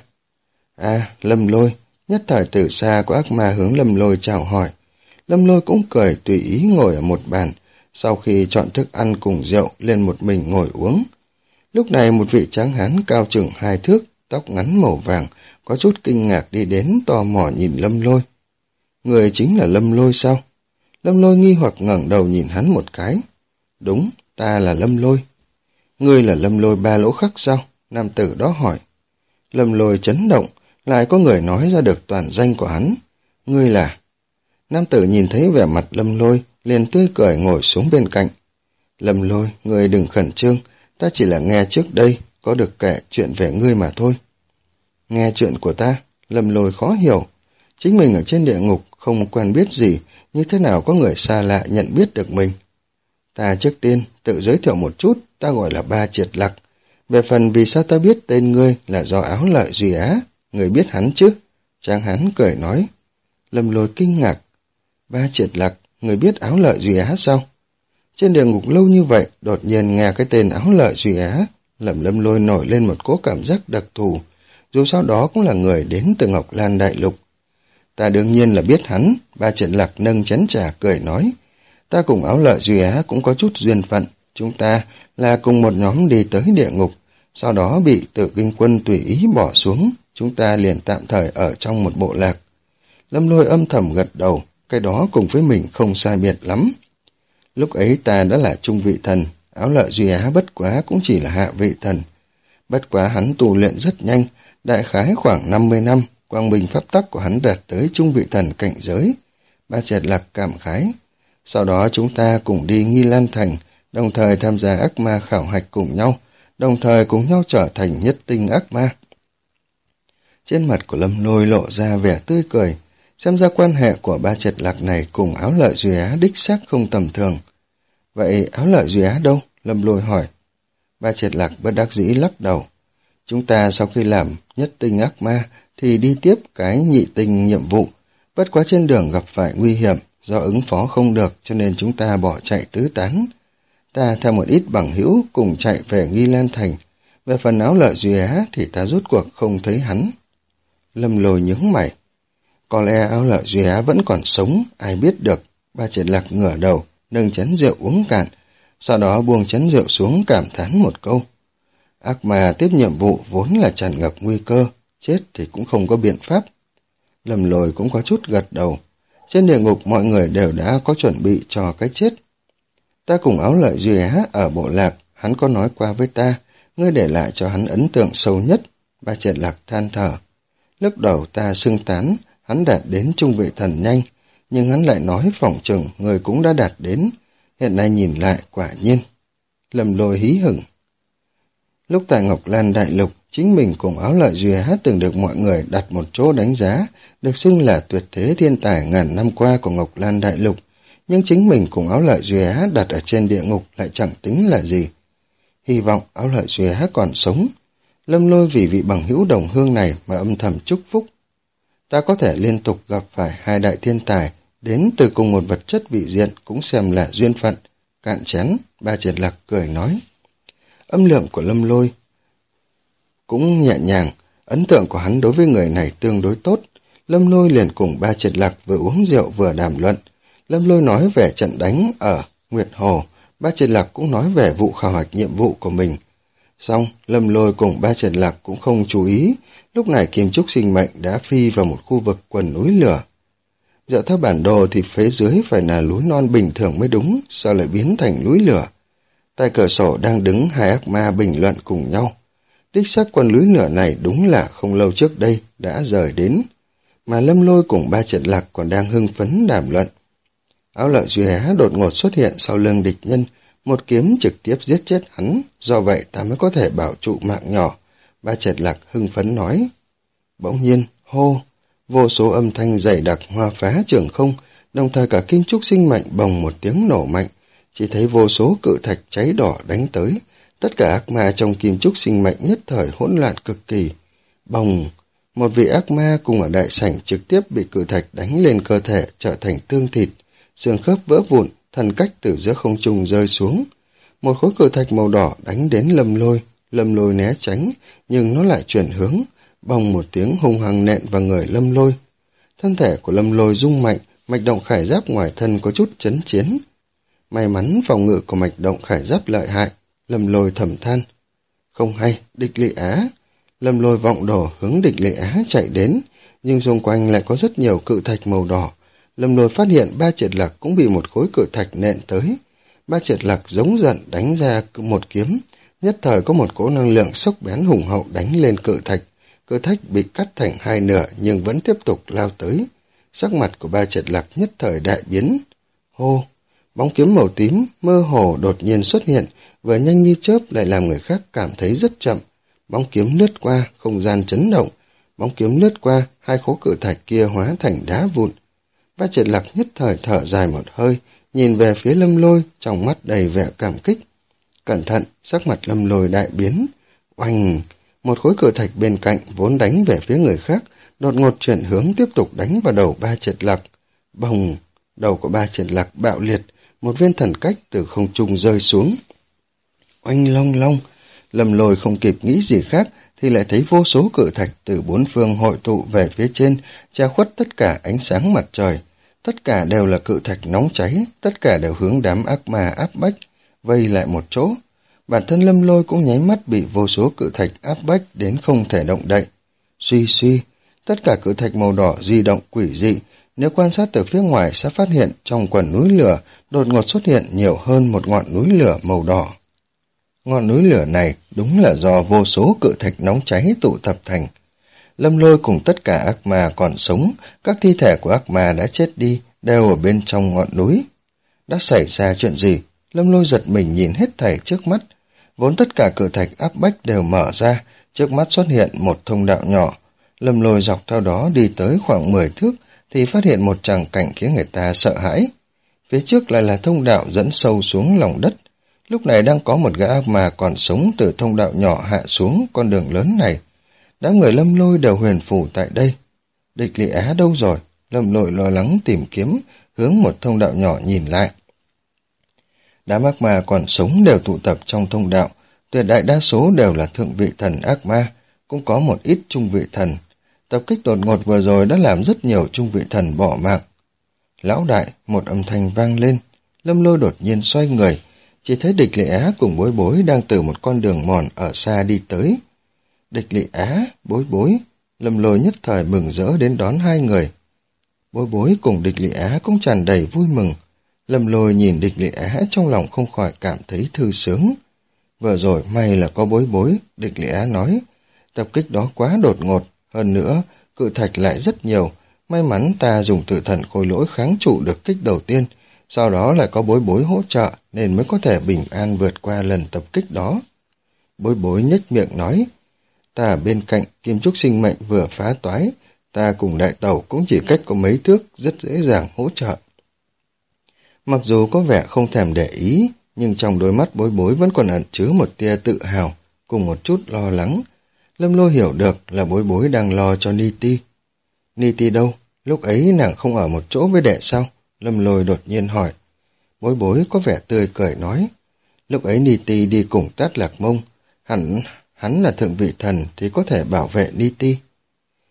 À, Lâm Lôi, nhất thời từ xa có ác ma hướng Lâm Lôi chào hỏi. Lâm Lôi cũng cười tùy ý ngồi ở một bàn, sau khi chọn thức ăn cùng rượu lên một mình ngồi uống. Lúc này một vị tráng hán cao chừng hai thước, tóc ngắn màu vàng, có chút kinh ngạc đi đến tò mò nhìn Lâm Lôi. Người chính là Lâm Lôi sao? Lâm Lôi nghi hoặc ngẩng đầu nhìn hắn một cái. Đúng, ta là Lâm Lôi. Ngươi là Lâm Lôi Ba Lỗ Khắc sao? Nam tử đó hỏi. Lâm Lôi chấn động, lại có người nói ra được toàn danh của hắn. Ngươi là... Nam tử nhìn thấy vẻ mặt Lâm Lôi, liền tươi cười ngồi xuống bên cạnh. Lâm Lôi, ngươi đừng khẩn trương, ta chỉ là nghe trước đây, có được kể chuyện về ngươi mà thôi. Nghe chuyện của ta, Lâm Lôi khó hiểu. Chính mình ở trên địa ngục không quen biết gì, như thế nào có người xa lạ nhận biết được mình. Ta trước tiên tự giới thiệu một chút, ta gọi là Ba Triệt Lặc. Về phần vì sao ta biết tên ngươi là do Áo Lợi Duy Á, người biết hắn chứ? Tráng hán cười nói. Lâm Lôi kinh ngạc. Ba Triệt Lặc, người biết Áo Lợi Duy Á sao? Trên địa ngục lâu như vậy, đột nhiên nghe cái tên Áo Lợi Duy Á, làm Lâm Lôi nổi lên một cố cảm giác đặc thù, dù sao đó cũng là người đến từ Ngọc Lan Đại Lục. Ta đương nhiên là biết hắn, Ba Triệt Lặc nâng chén trà cười nói. Ta cùng Áo Lợi Duy Á cũng có chút duyên phận, chúng ta là cùng một nhóm đi tới địa ngục, sau đó bị Tử Kinh Quân tùy ý bỏ xuống, chúng ta liền tạm thời ở trong một bộ lạc. Lâm Lôi âm thầm gật đầu, cái đó cùng với mình không sai biệt lắm. Lúc ấy ta đã là trung vị thần, Áo Lợi Duy Á bất quá cũng chỉ là hạ vị thần. Bất quá hắn tu luyện rất nhanh, đại khái khoảng năm mươi năm, quang minh pháp tắc của hắn đạt tới trung vị thần cảnh giới. Ba Triệt Lặc cảm khái. Sau đó chúng ta cùng đi Nghi Lan Thành, đồng thời tham gia ác ma khảo hạch cùng nhau, đồng thời cùng nhau trở thành nhất tinh ác ma. Trên mặt của Lâm Lôi lộ ra vẻ tươi cười, xem ra quan hệ của Ba Triệt Lặc này cùng Áo Lợi Duy Á đích xác không tầm thường. Vậy Áo Lợi Duy Á đâu? Lâm Lôi hỏi. Ba Triệt Lặc bất đắc dĩ lắc đầu. Chúng ta sau khi làm nhất tinh ác ma thì đi tiếp cái nhị tinh nhiệm vụ, bất quá trên đường gặp phải nguy hiểm, do ứng phó không được cho nên chúng ta bỏ chạy tứ tán. Ta theo một ít bằng hữu cùng chạy về Nghi Lan Thành. Về phần Áo Lợi Duy Á thì ta rốt cuộc không thấy hắn. Lâm Lôi nhướng mày. Có lẽ Áo Lợi Duy Á vẫn còn sống, ai biết được. Ba Triệt Lặc ngửa đầu, nâng chén rượu uống cạn, sau đó buông chén rượu xuống cảm thán một câu. Ác ma tiếp nhiệm vụ vốn là tràn ngập nguy cơ, chết thì cũng không có biện pháp. Lâm Lôi cũng có chút gật đầu. Trên địa ngục mọi người đều đã có chuẩn bị cho cái chết. Ta cùng Áo Lợi Duy Á ở bộ lạc, hắn có nói qua với ta, ngươi để lại cho hắn ấn tượng sâu nhất. Ba Triệt Lặc than thở. Lúc đầu ta xưng tán, hắn đạt đến trung vị thần nhanh, nhưng hắn lại nói phỏng chừng người cũng đã đạt đến. Hiện nay nhìn lại quả nhiên. Lâm Lôi hí hửng. Lúc tại Ngọc Lan Đại Lục, chính mình cùng Áo Lợi Duy Á từng được mọi người đặt một chỗ đánh giá, được xưng là tuyệt thế thiên tài ngàn năm qua của Ngọc Lan Đại Lục, nhưng chính mình cùng Áo Lợi Duy Á đặt ở trên địa ngục lại chẳng tính là gì. Hy vọng Áo Lợi Duy Á còn sống. Lâm Lôi vì vị bằng hữu đồng hương này mà âm thầm chúc phúc. Ta có thể liên tục gặp phải hai đại thiên tài, đến từ cùng một vật chất vị diện cũng xem là duyên phận. Cạn chén, Ba Triệt Lặc cười nói. Âm lượng của Lâm Lôi cũng nhẹ nhàng, ấn tượng của hắn đối với người này tương đối tốt. Lâm Lôi liền cùng Ba Triệt Lạc vừa uống rượu vừa đàm luận. Lâm Lôi nói về trận đánh ở Nguyệt Hồ, Ba Triệt Lạc cũng nói về vụ khảo hạch nhiệm vụ của mình. Xong, Lâm Lôi cùng Ba Triệt Lạc cũng không chú ý, lúc này Kim Trúc Sinh Mệnh đã phi vào một khu vực quần núi lửa. Dựa theo bản đồ thì phía dưới phải là núi non bình thường mới đúng, sao lại biến thành núi lửa? Tại cửa sổ đang đứng hai ác ma bình luận cùng nhau. Đích xác quần núi lửa này đúng là không lâu trước đây đã rời đến, mà Lâm Lôi cùng Ba Triệt Lạc còn đang hưng phấn đàm luận. Áo Lợi Duy Há đột ngột xuất hiện sau lưng địch nhân, một kiếm trực tiếp giết chết hắn, do vậy ta mới có thể bảo trụ mạng nhỏ. Ba Triệt Lạc hưng phấn nói. Bỗng nhiên, hô, vô số âm thanh dày đặc hoa phá trường không, đồng thời cả Kim Trúc Sinh Mệnh bồng một tiếng nổ mạnh, chỉ thấy vô số cự thạch cháy đỏ đánh tới, tất cả ác ma trong Kim Trúc Sinh Mệnh nhất thời hỗn loạn cực kỳ. Bồng, một vị ác ma cùng ở đại sảnh trực tiếp bị cự thạch đánh lên cơ thể trở thành tương thịt, xương khớp vỡ vụn, thần cách từ giữa không trung rơi xuống. Một khối cự thạch màu đỏ đánh đến Lâm Lôi, Lâm Lôi né tránh, nhưng nó lại chuyển hướng, bồng một tiếng hung hăng nện vào người Lâm Lôi. Thân thể của Lâm Lôi rung mạnh, mạch động khải giáp ngoài thân có chút chấn chiến. May mắn phòng ngự của mạch động khải giáp lợi hại, Lâm Lôi thầm than. Không hay, địch Lệ Á. Lâm Lôi vọng đổ hướng địch Lệ Á chạy đến, nhưng xung quanh lại có rất nhiều cự thạch màu đỏ. Lâm Lôi phát hiện Ba Triệt Lạc cũng bị một khối cự thạch nện tới. Ba Triệt Lạc giống giận đánh ra một kiếm, nhất thời có một cỗ năng lượng sốc bén hùng hậu đánh lên cự thạch. Cự thạch bị cắt thành hai nửa nhưng vẫn tiếp tục lao tới. Sắc mặt của Ba Triệt Lạc nhất thời đại biến. Hô! Bóng kiếm màu tím mơ hồ đột nhiên xuất hiện, vừa nhanh như chớp lại làm người khác cảm thấy rất chậm. Bóng kiếm lướt qua, không gian chấn động. Bóng kiếm lướt qua, hai khối cự thạch kia hóa thành đá vụn. Ba Triệt Lạc nhất thời thở dài một hơi, nhìn về phía Lâm Lôi, trong mắt đầy vẻ cảm kích. Cẩn thận, sắc mặt Lâm Lôi đại biến. Oanh! Một khối cự thạch bên cạnh vốn đánh về phía người khác, đột ngột chuyển hướng tiếp tục đánh vào đầu Ba Triệt Lạc. Bồng! Đầu của Ba Triệt Lạc bạo liệt, một viên thần cách từ không trung rơi xuống. Oanh long long! Lâm Lôi không kịp nghĩ gì khác, thì lại thấy vô số cự thạch từ bốn phương hội tụ về phía trên, che khuất tất cả ánh sáng mặt trời. Tất cả đều là cự thạch nóng cháy, tất cả đều hướng đám ác ma áp bách, vây lại một chỗ. Bản thân Lâm Lôi cũng nháy mắt bị vô số cự thạch áp bách đến không thể động đậy. Suy suy, tất cả cự thạch màu đỏ di động quỷ dị, nếu quan sát từ phía ngoài sẽ phát hiện trong quần núi lửa đột ngột xuất hiện nhiều hơn một ngọn núi lửa màu đỏ. Ngọn núi lửa này đúng là do vô số cự thạch nóng cháy tụ tập thành. Lâm Lôi cùng tất cả ác ma còn sống, các thi thể của ác ma đã chết đi, đều ở bên trong ngọn núi. Đã xảy ra chuyện gì? Lâm Lôi giật mình nhìn hết thảy trước mắt. Vốn tất cả cự thạch áp bách đều mở ra, trước mắt xuất hiện một thông đạo nhỏ. Lâm Lôi dọc theo đó đi tới khoảng mười thước, thì phát hiện một tràng cảnh khiến người ta sợ hãi. Phía trước lại là thông đạo dẫn sâu xuống lòng đất. Lúc này đang có một gã ác ma còn sống từ thông đạo nhỏ hạ xuống con đường lớn này. Đám người Lâm Lôi đều huyền phù tại đây. Địch Lệ Á đâu rồi? Lâm Lôi lo lắng tìm kiếm, hướng một thông đạo nhỏ nhìn lại. Đám ác ma còn sống đều tụ tập trong thông đạo, tuyệt đại đa số đều là thượng vị thần ác ma, cũng có một ít trung vị thần. Tập kích đột ngột vừa rồi đã làm rất nhiều trung vị thần bỏ mạng. Lão đại, một âm thanh vang lên, Lâm Lôi đột nhiên xoay người, chỉ thấy Địch Lệ Á cùng Bối Bối đang từ một con đường mòn ở xa đi tới. Địch Lệ Á, Bối Bối, Lâm Lôi nhất thời mừng rỡ đến đón hai người. Bối Bối cùng Địch Lệ Á cũng tràn đầy vui mừng. Lâm Lôi nhìn Địch Lệ Á trong lòng không khỏi cảm thấy thư sướng. Vừa rồi may là có Bối Bối, Địch Lệ Á nói. Tập kích đó quá đột ngột, hơn nữa, cự thạch lại rất nhiều. May mắn ta dùng tử thần khôi lỗi kháng trụ được kích đầu tiên, sau đó lại có Bối Bối hỗ trợ nên mới có thể bình an vượt qua lần tập kích đó. Bối Bối nhếch miệng nói, ta ở bên cạnh Kim Trúc Sinh Mệnh vừa phá toái, ta cùng đại tẩu cũng chỉ cách có mấy thước, rất dễ dàng hỗ trợ. Mặc dù có vẻ không thèm để ý, nhưng trong đôi mắt Bối Bối vẫn còn ẩn chứa một tia tự hào, cùng một chút lo lắng. Lâm Lôi hiểu được là Bối Bối đang lo cho Niti. Niti đâu? Lúc ấy nàng không ở một chỗ với đệ sao? Lâm Lôi đột nhiên hỏi. Bối Bối có vẻ tươi cười nói. Lúc ấy Niti đi cùng Tát Lạc Mông, hẳn hắn là thượng vị thần thì có thể bảo vệ Niti.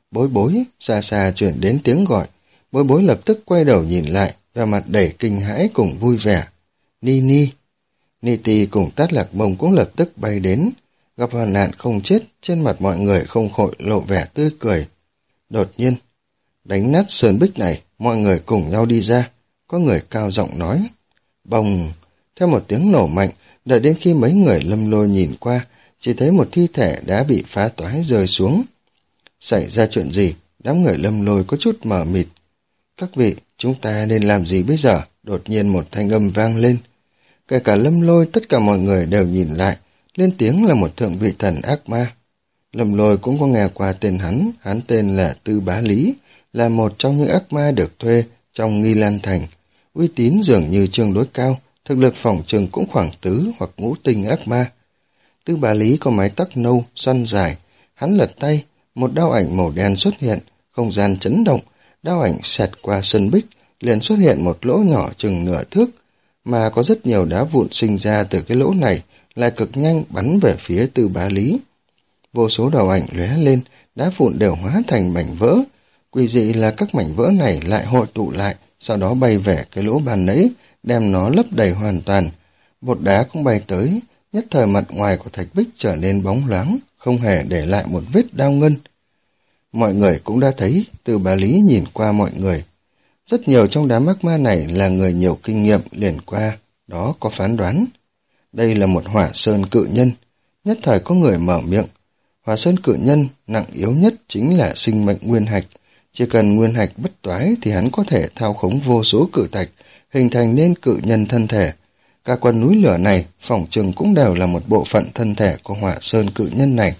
Bối bối, xa xa chuyển đến tiếng gọi. Bối bối lập tức quay đầu nhìn lại, và mặt đầy kinh hãi cùng vui vẻ. Ni Ni. Ni Ti cùng Tát Lạc Mông cũng lập tức bay đến. Gặp hoàn nạn không chết, trên mặt mọi người không khỏi lộ vẻ tươi cười. Đột nhiên, đánh nát sơn bích này, mọi người cùng nhau đi ra. Có người cao giọng nói. Bồng! Theo một tiếng nổ mạnh, đợi đến khi mấy người Lâm Lôi nhìn qua, chỉ thấy một thi thể đã bị phá toái rơi xuống. Xảy ra chuyện gì? Đám người Lâm Lôi có chút mờ mịt. Các vị, chúng ta nên làm gì bây giờ? Đột nhiên một thanh âm vang lên. Kể cả Lâm Lôi, tất cả mọi người đều nhìn lại, lên tiếng là một thượng vị thần ác ma. Lâm Lôi cũng có nghe qua tên hắn, hắn tên là Tư Bá Lý, là một trong những ác ma được thuê trong Nghi Lan Thành. Uy tín dường như tương đối cao, thực lực phỏng chừng cũng khoảng tứ hoặc ngũ tinh ác ma. Tư Bá Lý có mái tóc nâu, xoăn dài, hắn lật tay, một đao ảnh màu đen xuất hiện, không gian chấn động, đao ảnh xẹt qua sân bích, liền xuất hiện một lỗ nhỏ chừng nửa thước, mà có rất nhiều đá vụn sinh ra từ cái lỗ này, lại cực nhanh bắn về phía Tư Bá Lý. Vô số đao ảnh lóe lên, đá vụn đều hóa thành mảnh vỡ. Quỷ dị là các mảnh vỡ này lại hội tụ lại, sau đó bay về cái lỗ ban nãy, đem nó lấp đầy hoàn toàn. Bột đá cũng bay tới, nhất thời mặt ngoài của thạch bích trở nên bóng loáng, không hề để lại một vết đao ngân. Mọi người cũng đã thấy, Tư Bá Lý nhìn qua mọi người. Rất nhiều trong đám ác ma này là người nhiều kinh nghiệm, liền qua, đó có phán đoán. Đây là một hỏa sơn cự nhân, nhất thời có người mở miệng. Hỏa sơn cự nhân, nặng yếu nhất chính là sinh mệnh nguyên hạch. Chỉ cần nguyên hạch bất toái thì hắn có thể thao khống vô số cự thạch, hình thành nên cự nhân thân thể. Cả quần núi lửa này, phỏng chừng cũng đều là một bộ phận thân thể của hỏa sơn cự nhân này.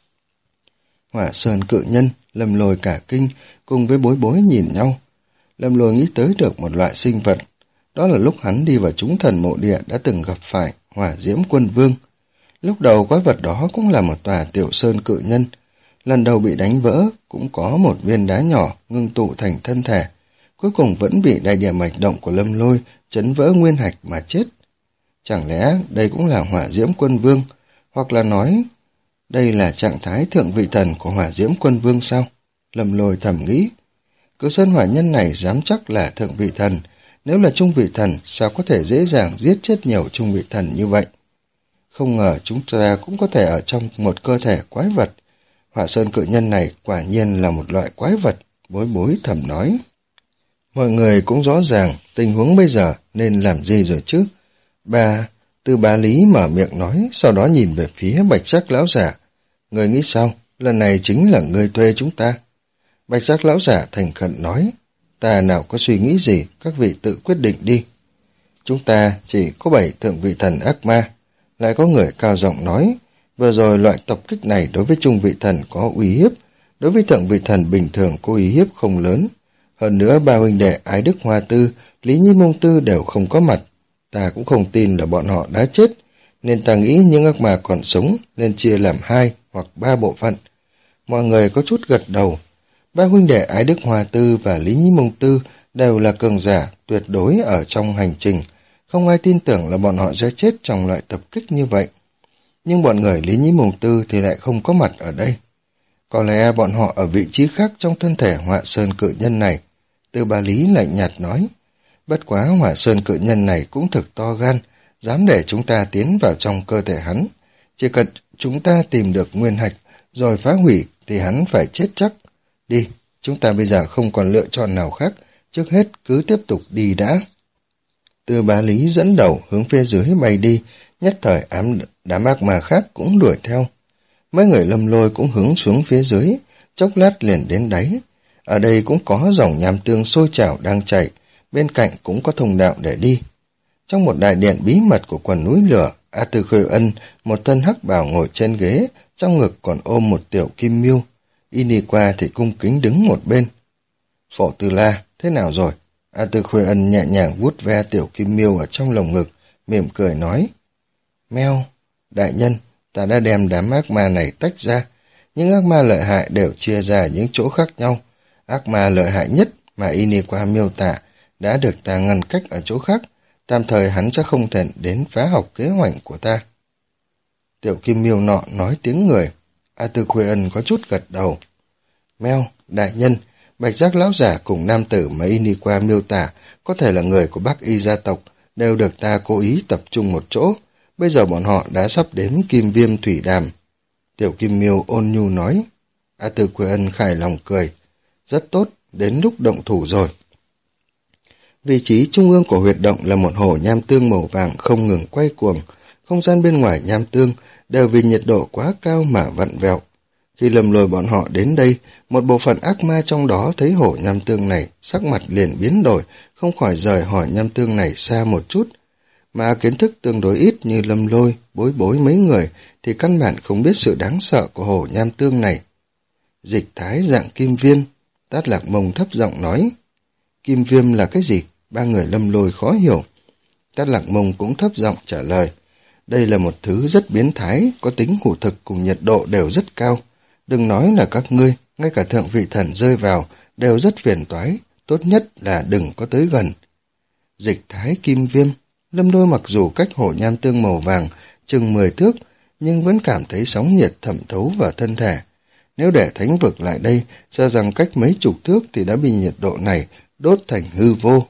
Hỏa sơn cự nhân, Lâm Lôi cả kinh, cùng với Bối Bối nhìn nhau. Lâm Lôi nghĩ tới được một loại sinh vật, đó là lúc hắn đi vào chúng thần mộ địa đã từng gặp phải Hỏa Diễm Quân Vương. Lúc đầu quái vật đó cũng là một tòa tiểu sơn cự nhân, lần đầu bị đánh vỡ cũng có một viên đá nhỏ ngưng tụ thành thân thể, cuối cùng vẫn bị đại địa mạch động của Lâm Lôi chấn vỡ nguyên hạch mà chết. Chẳng lẽ đây cũng là Hỏa Diễm Quân Vương, hoặc là nói đây là trạng thái thượng vị thần của Hỏa Diễm Quân Vương sao? Lâm Lôi thầm nghĩ. Cự sơn hỏa nhân này dám chắc là thượng vị thần, nếu là trung vị thần sao có thể dễ dàng giết chết nhiều trung vị thần như vậy? Không ngờ chúng ta cũng có thể ở trong một cơ thể quái vật. Hỏa sơn cự nhân này quả nhiên là một loại quái vật, Bối Bối thầm nói. Mọi người cũng rõ ràng tình huống bây giờ nên làm gì rồi chứ. Bà, Tư Bá Lý mở miệng nói, sau đó nhìn về phía Bạch Sắc lão giả. Người nghĩ sao? Lần này chính là người thuê chúng ta. Bạch Sắc lão giả thành khẩn nói, ta nào có suy nghĩ gì, các vị tự quyết định đi. Chúng ta chỉ có bảy thượng vị thần ác ma. Lại có người cao giọng nói, vừa rồi loại tập kích này đối với trung vị thần có uy hiếp, đối với thượng vị thần bình thường có uy hiếp không lớn. Hơn nữa ba huynh đệ Ái Đức Hoa Tư, Lý Nhi Mông Tư đều không có mặt. Ta cũng không tin là bọn họ đã chết, nên ta nghĩ những ác ma còn sống nên chia làm hai hoặc ba bộ phận. Mọi người có chút gật đầu. Ba huynh đệ Ái Đức Hoa Tư và Lý Nhi Mông Tư đều là cường giả tuyệt đối ở trong hành trình, không ai tin tưởng là bọn họ sẽ chết trong loại tập kích như vậy. Nhưng bọn người Lý Nhi Mông Tư thì lại không có mặt ở đây. Có lẽ bọn họ ở vị trí khác trong thân thể Hỏa Sơn cự nhân này. Tư Bá Lý lạnh nhạt nói, bất quá Hỏa Sơn cự nhân này cũng thực to gan, dám để chúng ta tiến vào trong cơ thể hắn. Chỉ cần chúng ta tìm được nguyên hạch rồi phá hủy thì hắn phải chết chắc. Đi, chúng ta bây giờ không còn lựa chọn nào khác, trước hết cứ tiếp tục đi đã. Tư Bá Lý dẫn đầu hướng phía dưới bay đi, nhất thời ám đám ác ma khác cũng đuổi theo. Mấy người Lâm Lôi cũng hướng xuống phía dưới, chốc lát liền đến đáy. Ở đây cũng có dòng nham tương sôi trào đang chảy, bên cạnh cũng có thông đạo để đi. Trong một đại điện bí mật của quần núi lửa, A Tư Khôi Ân, một thân hắc bào ngồi trên ghế, trong ngực còn ôm một tiểu kim miêu. Y đi qua thì cung kính đứng một bên. Phổ Tư La, thế nào rồi? A Tư Khôi Ân nhẹ nhàng vuốt ve tiểu kim miêu ở trong lồng ngực, mỉm cười nói. Meo, đại nhân, ta đã đem đám ác ma này tách ra. Những ác ma lợi hại đều chia ra những chỗ khác nhau. Ác ma lợi hại nhất mà Iniqua miêu tả đã được ta ngăn cách ở chỗ khác. Tạm thời hắn sẽ không thể đến phá hỏng kế hoạch của ta. Tiểu kim miêu nọ nói tiếng người. A Tư Khôi Ân có chút gật đầu. Meo, Đại nhân, Bạch Giác lão giả cùng nam tử mà y đi qua miêu tả có thể là người của Bắc Y gia tộc, đều được ta cố ý tập trung một chỗ. Bây giờ bọn họ đã sắp đến Kim Viêm Thủy Đàm. Tiểu Kim Miêu ôn nhu nói. A Tư Quế Ân khải lòng cười. Rất tốt, đến lúc động thủ rồi. Vị trí trung ương của huyệt động là một hồ nham tương màu vàng không ngừng quay cuồng. Không gian bên ngoài nham tương đều vì nhiệt độ quá cao mà vặn vẹo. Khi Lâm Lôi bọn họ đến đây, một bộ phận ác ma trong đó thấy hồ nham tương này, sắc mặt liền biến đổi, không khỏi rời hỏi nham tương này xa một chút. Mà kiến thức tương đối ít như Lâm Lôi, Bối Bối mấy người thì căn bản không biết sự đáng sợ của hồ nham tương này. Dịch thái dạng kim viên, Tát Lạc Mông thấp giọng nói. Kim viêm là cái gì? Ba người Lâm Lôi khó hiểu. Tát Lạc Mông cũng thấp giọng trả lời. Đây là một thứ rất biến thái, có tính hủ thực cùng nhiệt độ đều rất cao. Đừng nói là các ngươi, ngay cả thượng vị thần rơi vào đều rất phiền toái, tốt nhất là đừng có tới gần. Dịch thái kim viêm, Lâm Lôi mặc dù cách hồ nham tương màu vàng chừng mười thước, nhưng vẫn cảm thấy sóng nhiệt thẩm thấu vào thân thể. Nếu để thánh vực lại đây, sợ rằng cách mấy chục thước thì đã bị nhiệt độ này đốt thành hư vô.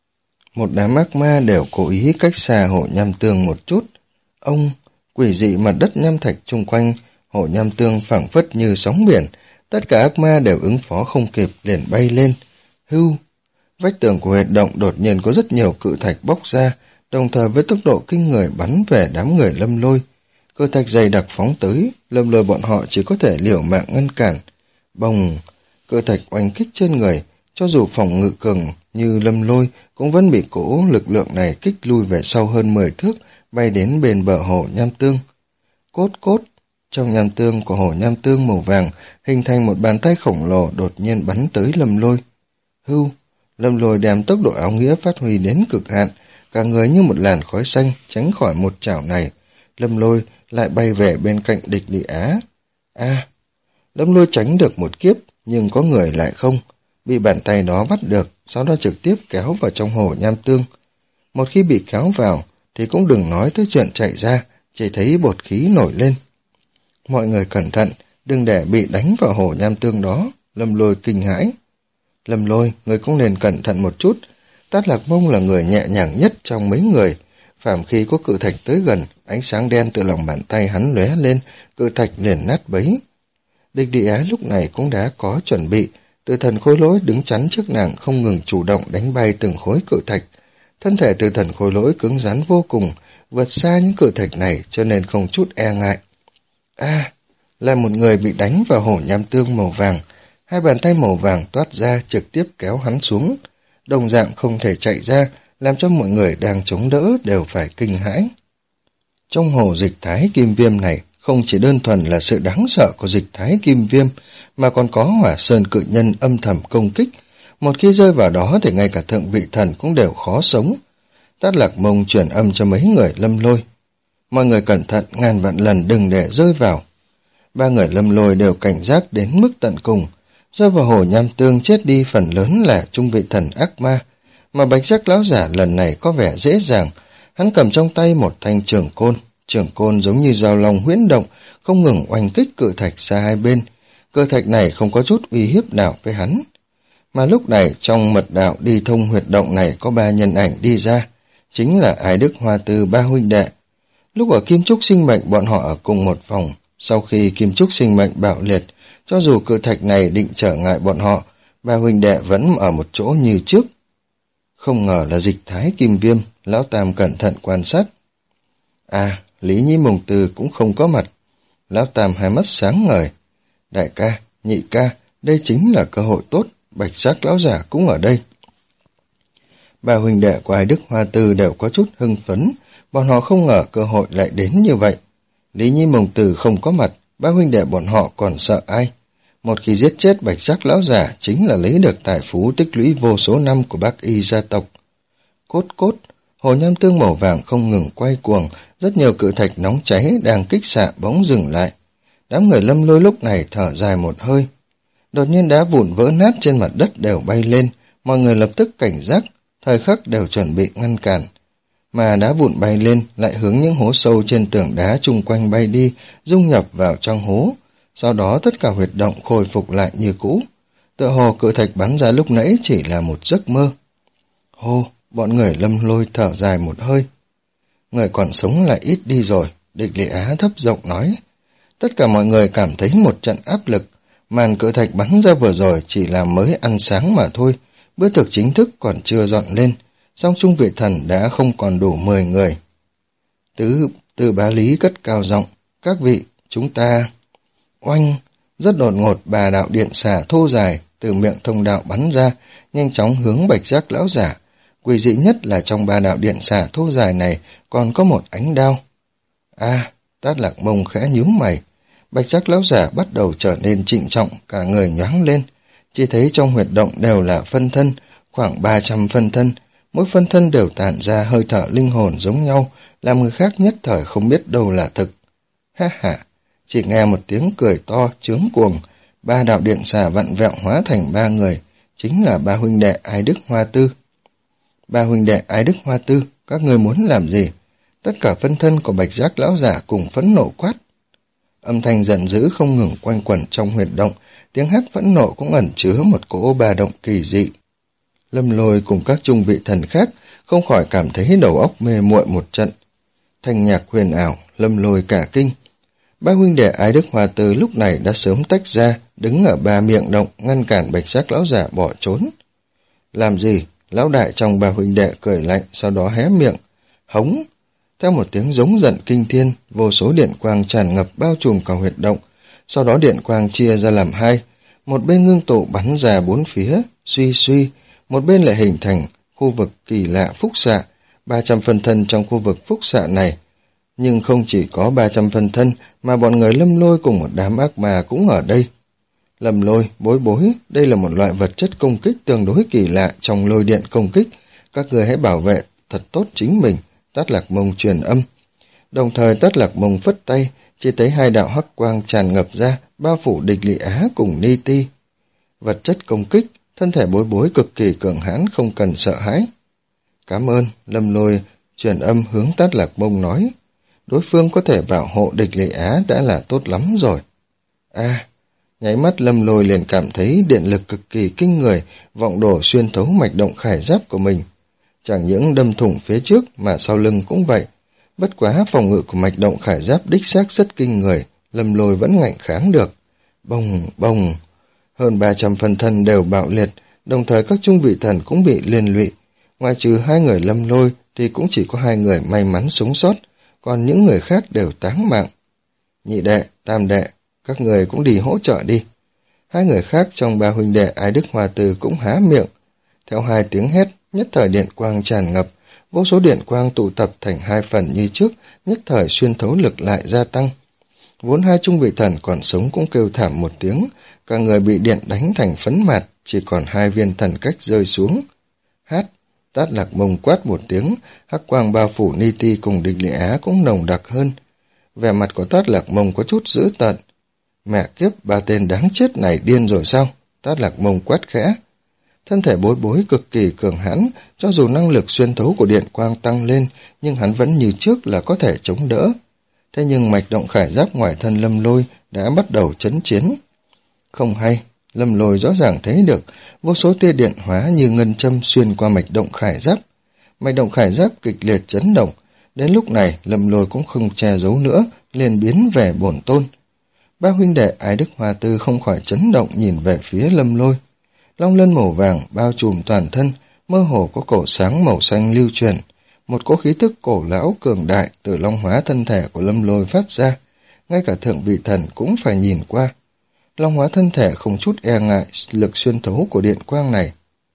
Một đám ác ma đều cố ý cách xa hồ nham tương một chút. Ông, quỷ dị mặt đất nham thạch chung quanh, hồ nham tương phảng phất như sóng biển, tất cả ác ma đều ứng phó không kịp liền bay lên. Hưu, vách tường của huyệt động đột nhiên có rất nhiều cự thạch bóc ra, đồng thời với tốc độ kinh người bắn về đám người Lâm Lôi. Cự thạch dày đặc phóng tới, Lâm Lôi bọn họ chỉ có thể liều mạng ngăn cản. Bồng, cự thạch oanh kích trên người, cho dù phòng ngự cường như Lâm Lôi cũng vẫn bị cỗ lực lượng này kích lui về sau hơn mười thước, bay đến bên bờ hồ nham tương. Cốt cốt, trong nham tương của hồ nham tương màu vàng hình thành một bàn tay khổng lồ đột nhiên bắn tới Lâm Lôi. Hưu, Lâm Lôi đem tốc độ áo nghĩa phát huy đến cực hạn, cả người như một làn khói xanh tránh khỏi một chảo này. Lâm Lôi lại bay về bên cạnh Địch Địa Á. A, Lâm Lôi tránh được một kiếp, nhưng có người lại không, bị bàn tay đó bắt được, sau đó trực tiếp kéo vào trong hồ nham tương. Một khi bị kéo vào, thì cũng đừng nói tới chuyện chạy ra, chỉ thấy bột khí nổi lên. Mọi người cẩn thận, đừng để bị đánh vào hồ nham tương đó. Lâm Lôi kinh hãi. Lâm Lôi, người cũng nên cẩn thận một chút. Tát Lạc Mông là người nhẹ nhàng nhất trong mấy người. Phàm khi có cự thạch tới gần, ánh sáng đen từ lòng bàn tay hắn lóe lên, cự thạch liền nát bấy. Địch Địa Á lúc này cũng đã có chuẩn bị, Từ Thần Khôi Lỗi đứng chắn trước nàng, không ngừng chủ động đánh bay từng khối cự thạch. Thân thể Từ Thần Khôi Lỗi cứng rắn vô cùng, vượt xa những cự thạch này cho nên không chút e ngại. A, à, là một người bị đánh vào hồ nham tương màu vàng, hai bàn tay màu vàng toát ra trực tiếp kéo hắn xuống, đồng dạng không thể chạy ra, làm cho mọi người đang chống đỡ đều phải kinh hãi. Trong hồ dịch thái kim viêm này, không chỉ đơn thuần là sự đáng sợ của dịch thái kim viêm, mà còn có hỏa sơn cự nhân âm thầm công kích. Một khi rơi vào đó thì ngay cả thượng vị thần cũng đều khó sống. Tát Lạc Mông truyền âm cho mấy người Lâm Lôi. Mọi người cẩn thận, ngàn vạn lần đừng để rơi vào. Ba người Lâm Lôi đều cảnh giác đến mức tận cùng. Rơi vào hồ nham tương chết đi phần lớn là trung vị thần ác ma, mà Bạch Giác lão giả lần này có vẻ dễ dàng. Hắn cầm trong tay một thanh trường côn, trường côn giống như dao long huyễn động, không ngừng oanh kích cự thạch xa hai bên. Cự thạch này không có chút uy hiếp nào với hắn. Mà lúc này trong mật đạo đi thông huyệt động này có ba nhân ảnh đi ra, chính là Ái Đức Hoa Tư ba huynh đệ. Lúc ở Kim Trúc Sinh Mệnh bọn họ ở cùng một phòng, sau khi Kim Trúc Sinh Mệnh bạo liệt, cho dù cự thạch này định trở ngại bọn họ, ba huynh đệ vẫn ở một chỗ như trước. Không ngờ là dịch thái kim viêm, Lão Tam cẩn thận quan sát. À, Lý Nhi Mộng Từ cũng không có mặt. Lão Tam hai mắt sáng ngời. Đại ca, nhị ca, đây chính là cơ hội tốt, Bạch Giác lão giả cũng ở đây. Ba huynh đệ của Ái Đức Hoa Tư đều có chút hưng phấn, bọn họ không ngờ cơ hội lại đến như vậy. Lý Nhi Mộng Từ không có mặt, ba huynh đệ bọn họ còn sợ ai? Một khi giết chết Bạch Giác lão giả chính là lấy được tài phú tích lũy vô số năm của Bắc Y gia tộc. Cốt cốt, hồ nham tương màu vàng không ngừng quay cuồng, rất nhiều cự thạch nóng cháy đang kích xạ bỗng dừng lại. Đám người Lâm Lôi lúc này thở dài một hơi. Đột nhiên đá vụn vỡ nát trên mặt đất đều bay lên, mọi người lập tức cảnh giác, thời khắc đều chuẩn bị ngăn cản. Mà đá vụn bay lên lại hướng những hố sâu trên tường đá chung quanh bay đi, dung nhập vào trong hố. Sau đó tất cả huyệt động khôi phục lại như cũ. Tựa hồ cự thạch bắn ra lúc nãy chỉ là một giấc mơ. Hô, bọn người Lâm Lôi thở dài một hơi. Người còn sống lại ít đi rồi, Địch Lệ Á thấp giọng nói. Tất cả mọi người cảm thấy một trận áp lực, màn cự thạch bắn ra vừa rồi chỉ là mới ăn sáng mà thôi, bữa thực chính thức còn chưa dọn lên, song trung vị thần đã không còn đủ mười người. Tứ, Từ Bá Lý cất cao giọng, các vị, chúng ta... Oanh! Rất đột ngột bà đạo điện xà thô dài từ miệng thông đạo bắn ra, nhanh chóng hướng Bạch Giác lão giả. Quỷ dị nhất là trong ba đạo điện xà thô dài này còn có một ánh đao. A, à, Tát Lạc Mông khẽ nhíu mày. Bạch Giác lão giả bắt đầu trở nên trịnh trọng, cả người nhoáng lên. Chỉ thấy trong huyệt động đều là phân thân, khoảng ba trăm phân thân. Mỗi phân thân đều tản ra hơi thở linh hồn giống nhau, làm người khác nhất thời không biết đâu là thực. Ha ha! Chỉ nghe một tiếng cười to, chướng cuồng, ba đạo điện xà vặn vẹo hóa thành ba người, chính là ba huynh đệ Ái Đức Hoa Tư. Ba huynh đệ Ái Đức Hoa Tư, các người muốn làm gì? Tất cả phân thân của Bạch Giác lão giả cùng phẫn nộ quát. Âm thanh giận dữ không ngừng quanh quẩn trong huyệt động, tiếng hét phẫn nộ cũng ẩn chứa một cỗ ba động kỳ dị. Lâm Lôi cùng các trung vị thần khác không khỏi cảm thấy đầu óc mê muội một trận. Thanh nhạc huyền ảo, Lâm Lôi cả kinh. Ba huynh đệ Ái Đức Hoa Tư lúc này đã sớm tách ra, đứng ở ba miệng động, ngăn cản Bạch Giác lão giả bỏ trốn. Làm gì? Lão đại trong ba huynh đệ cười lạnh, sau đó hé miệng. Hống! Theo một tiếng giống giận kinh thiên, vô số điện quang tràn ngập bao trùm cả huyệt động, sau đó điện quang chia ra làm hai, một bên ngưng tụ bắn ra bốn phía, suy suy, một bên lại hình thành khu vực kỳ lạ phúc xạ, ba trăm phân thân trong khu vực phúc xạ này. Nhưng không chỉ có ba trăm phân thân, mà bọn người Lâm Lôi cùng một đám ác ma cũng ở đây. Lâm Lôi, Bối Bối, đây là một loại vật chất công kích tương đối kỳ lạ trong lôi điện công kích, các người hãy bảo vệ thật tốt chính mình. Tát Lạc Mông truyền âm. Đồng thời Tát Lạc Mông phất tay, chỉ thấy hai đạo hắc quang tràn ngập ra, bao phủ Địch Lị Á cùng Ni Ti. Vật chất công kích, thân thể Bối Bối cực kỳ cường hãn, không cần sợ hãi. Cảm ơn, Lâm Lôi truyền âm hướng Tát Lạc Mông nói. Đối phương có thể bảo hộ Địch Lị Á đã là tốt lắm rồi. A, à, nháy mắt Lâm Lôi liền cảm thấy điện lực cực kỳ kinh người, vọng đổ xuyên thấu mạch động khải giáp của mình. Chẳng những đâm thủng phía trước mà sau lưng cũng vậy. Bất quá phòng ngự của mạch động khải giáp đích xác rất kinh người, Lâm Lôi vẫn ngạnh kháng được. Bồng, bồng, hơn ba trăm phân thân đều bạo liệt, đồng thời các trung vị thần cũng bị liên lụy. Ngoài trừ hai người Lâm Lôi thì cũng chỉ có hai người may mắn sống sót, còn những người khác đều táng mạng. Nhị đệ, tam đệ, các người cũng đi hỗ trợ đi. Hai người khác trong ba huynh đệ Ái Đức Hoa Tư cũng há miệng. Theo hai tiếng hét, nhất thời điện quang tràn ngập, vô số điện quang tụ tập thành hai phần như trước, nhất thời xuyên thấu lực lại gia tăng. Vốn hai trung vị thần còn sống cũng kêu thảm một tiếng, cả người bị điện đánh thành phấn mạt, chỉ còn hai viên thần cách rơi xuống. Hát, Tát Lạc Mông quát một tiếng, hắc quang bao phủ Ni Ti cùng Địch Lị Á cũng nồng đặc hơn. Vẻ mặt của Tát Lạc Mông có chút dữ tợn. Mẹ kiếp, ba tên đáng chết này điên rồi sao? Tát Lạc Mông quát khẽ. Thân thể Bối Bối cực kỳ cường hãn, cho dù năng lực xuyên thấu của điện quang tăng lên, nhưng hắn vẫn như trước là có thể chống đỡ. Thế nhưng mạch động khải giáp ngoài thân Lâm Lôi đã bắt đầu chấn chiến. Không hay, Lâm Lôi rõ ràng thấy được vô số tia điện hóa như ngân châm xuyên qua mạch động khải giáp. Mạch động khải giáp kịch liệt chấn động. Đến lúc này Lâm Lôi cũng không che giấu nữa, liền biến về bổn tôn. Ba huynh đệ Ái Đức Hoa Tư không khỏi chấn động nhìn về phía Lâm Lôi. Long lân màu vàng bao trùm toàn thân, mơ hồ có cổ sáng màu xanh lưu truyền. Một cỗ khí thức cổ lão cường đại từ long hóa thân thể của Lâm Lôi phát ra, ngay cả thượng vị thần cũng phải nhìn qua. Long hóa thân thể không chút e ngại lực xuyên thấu của điện quang này.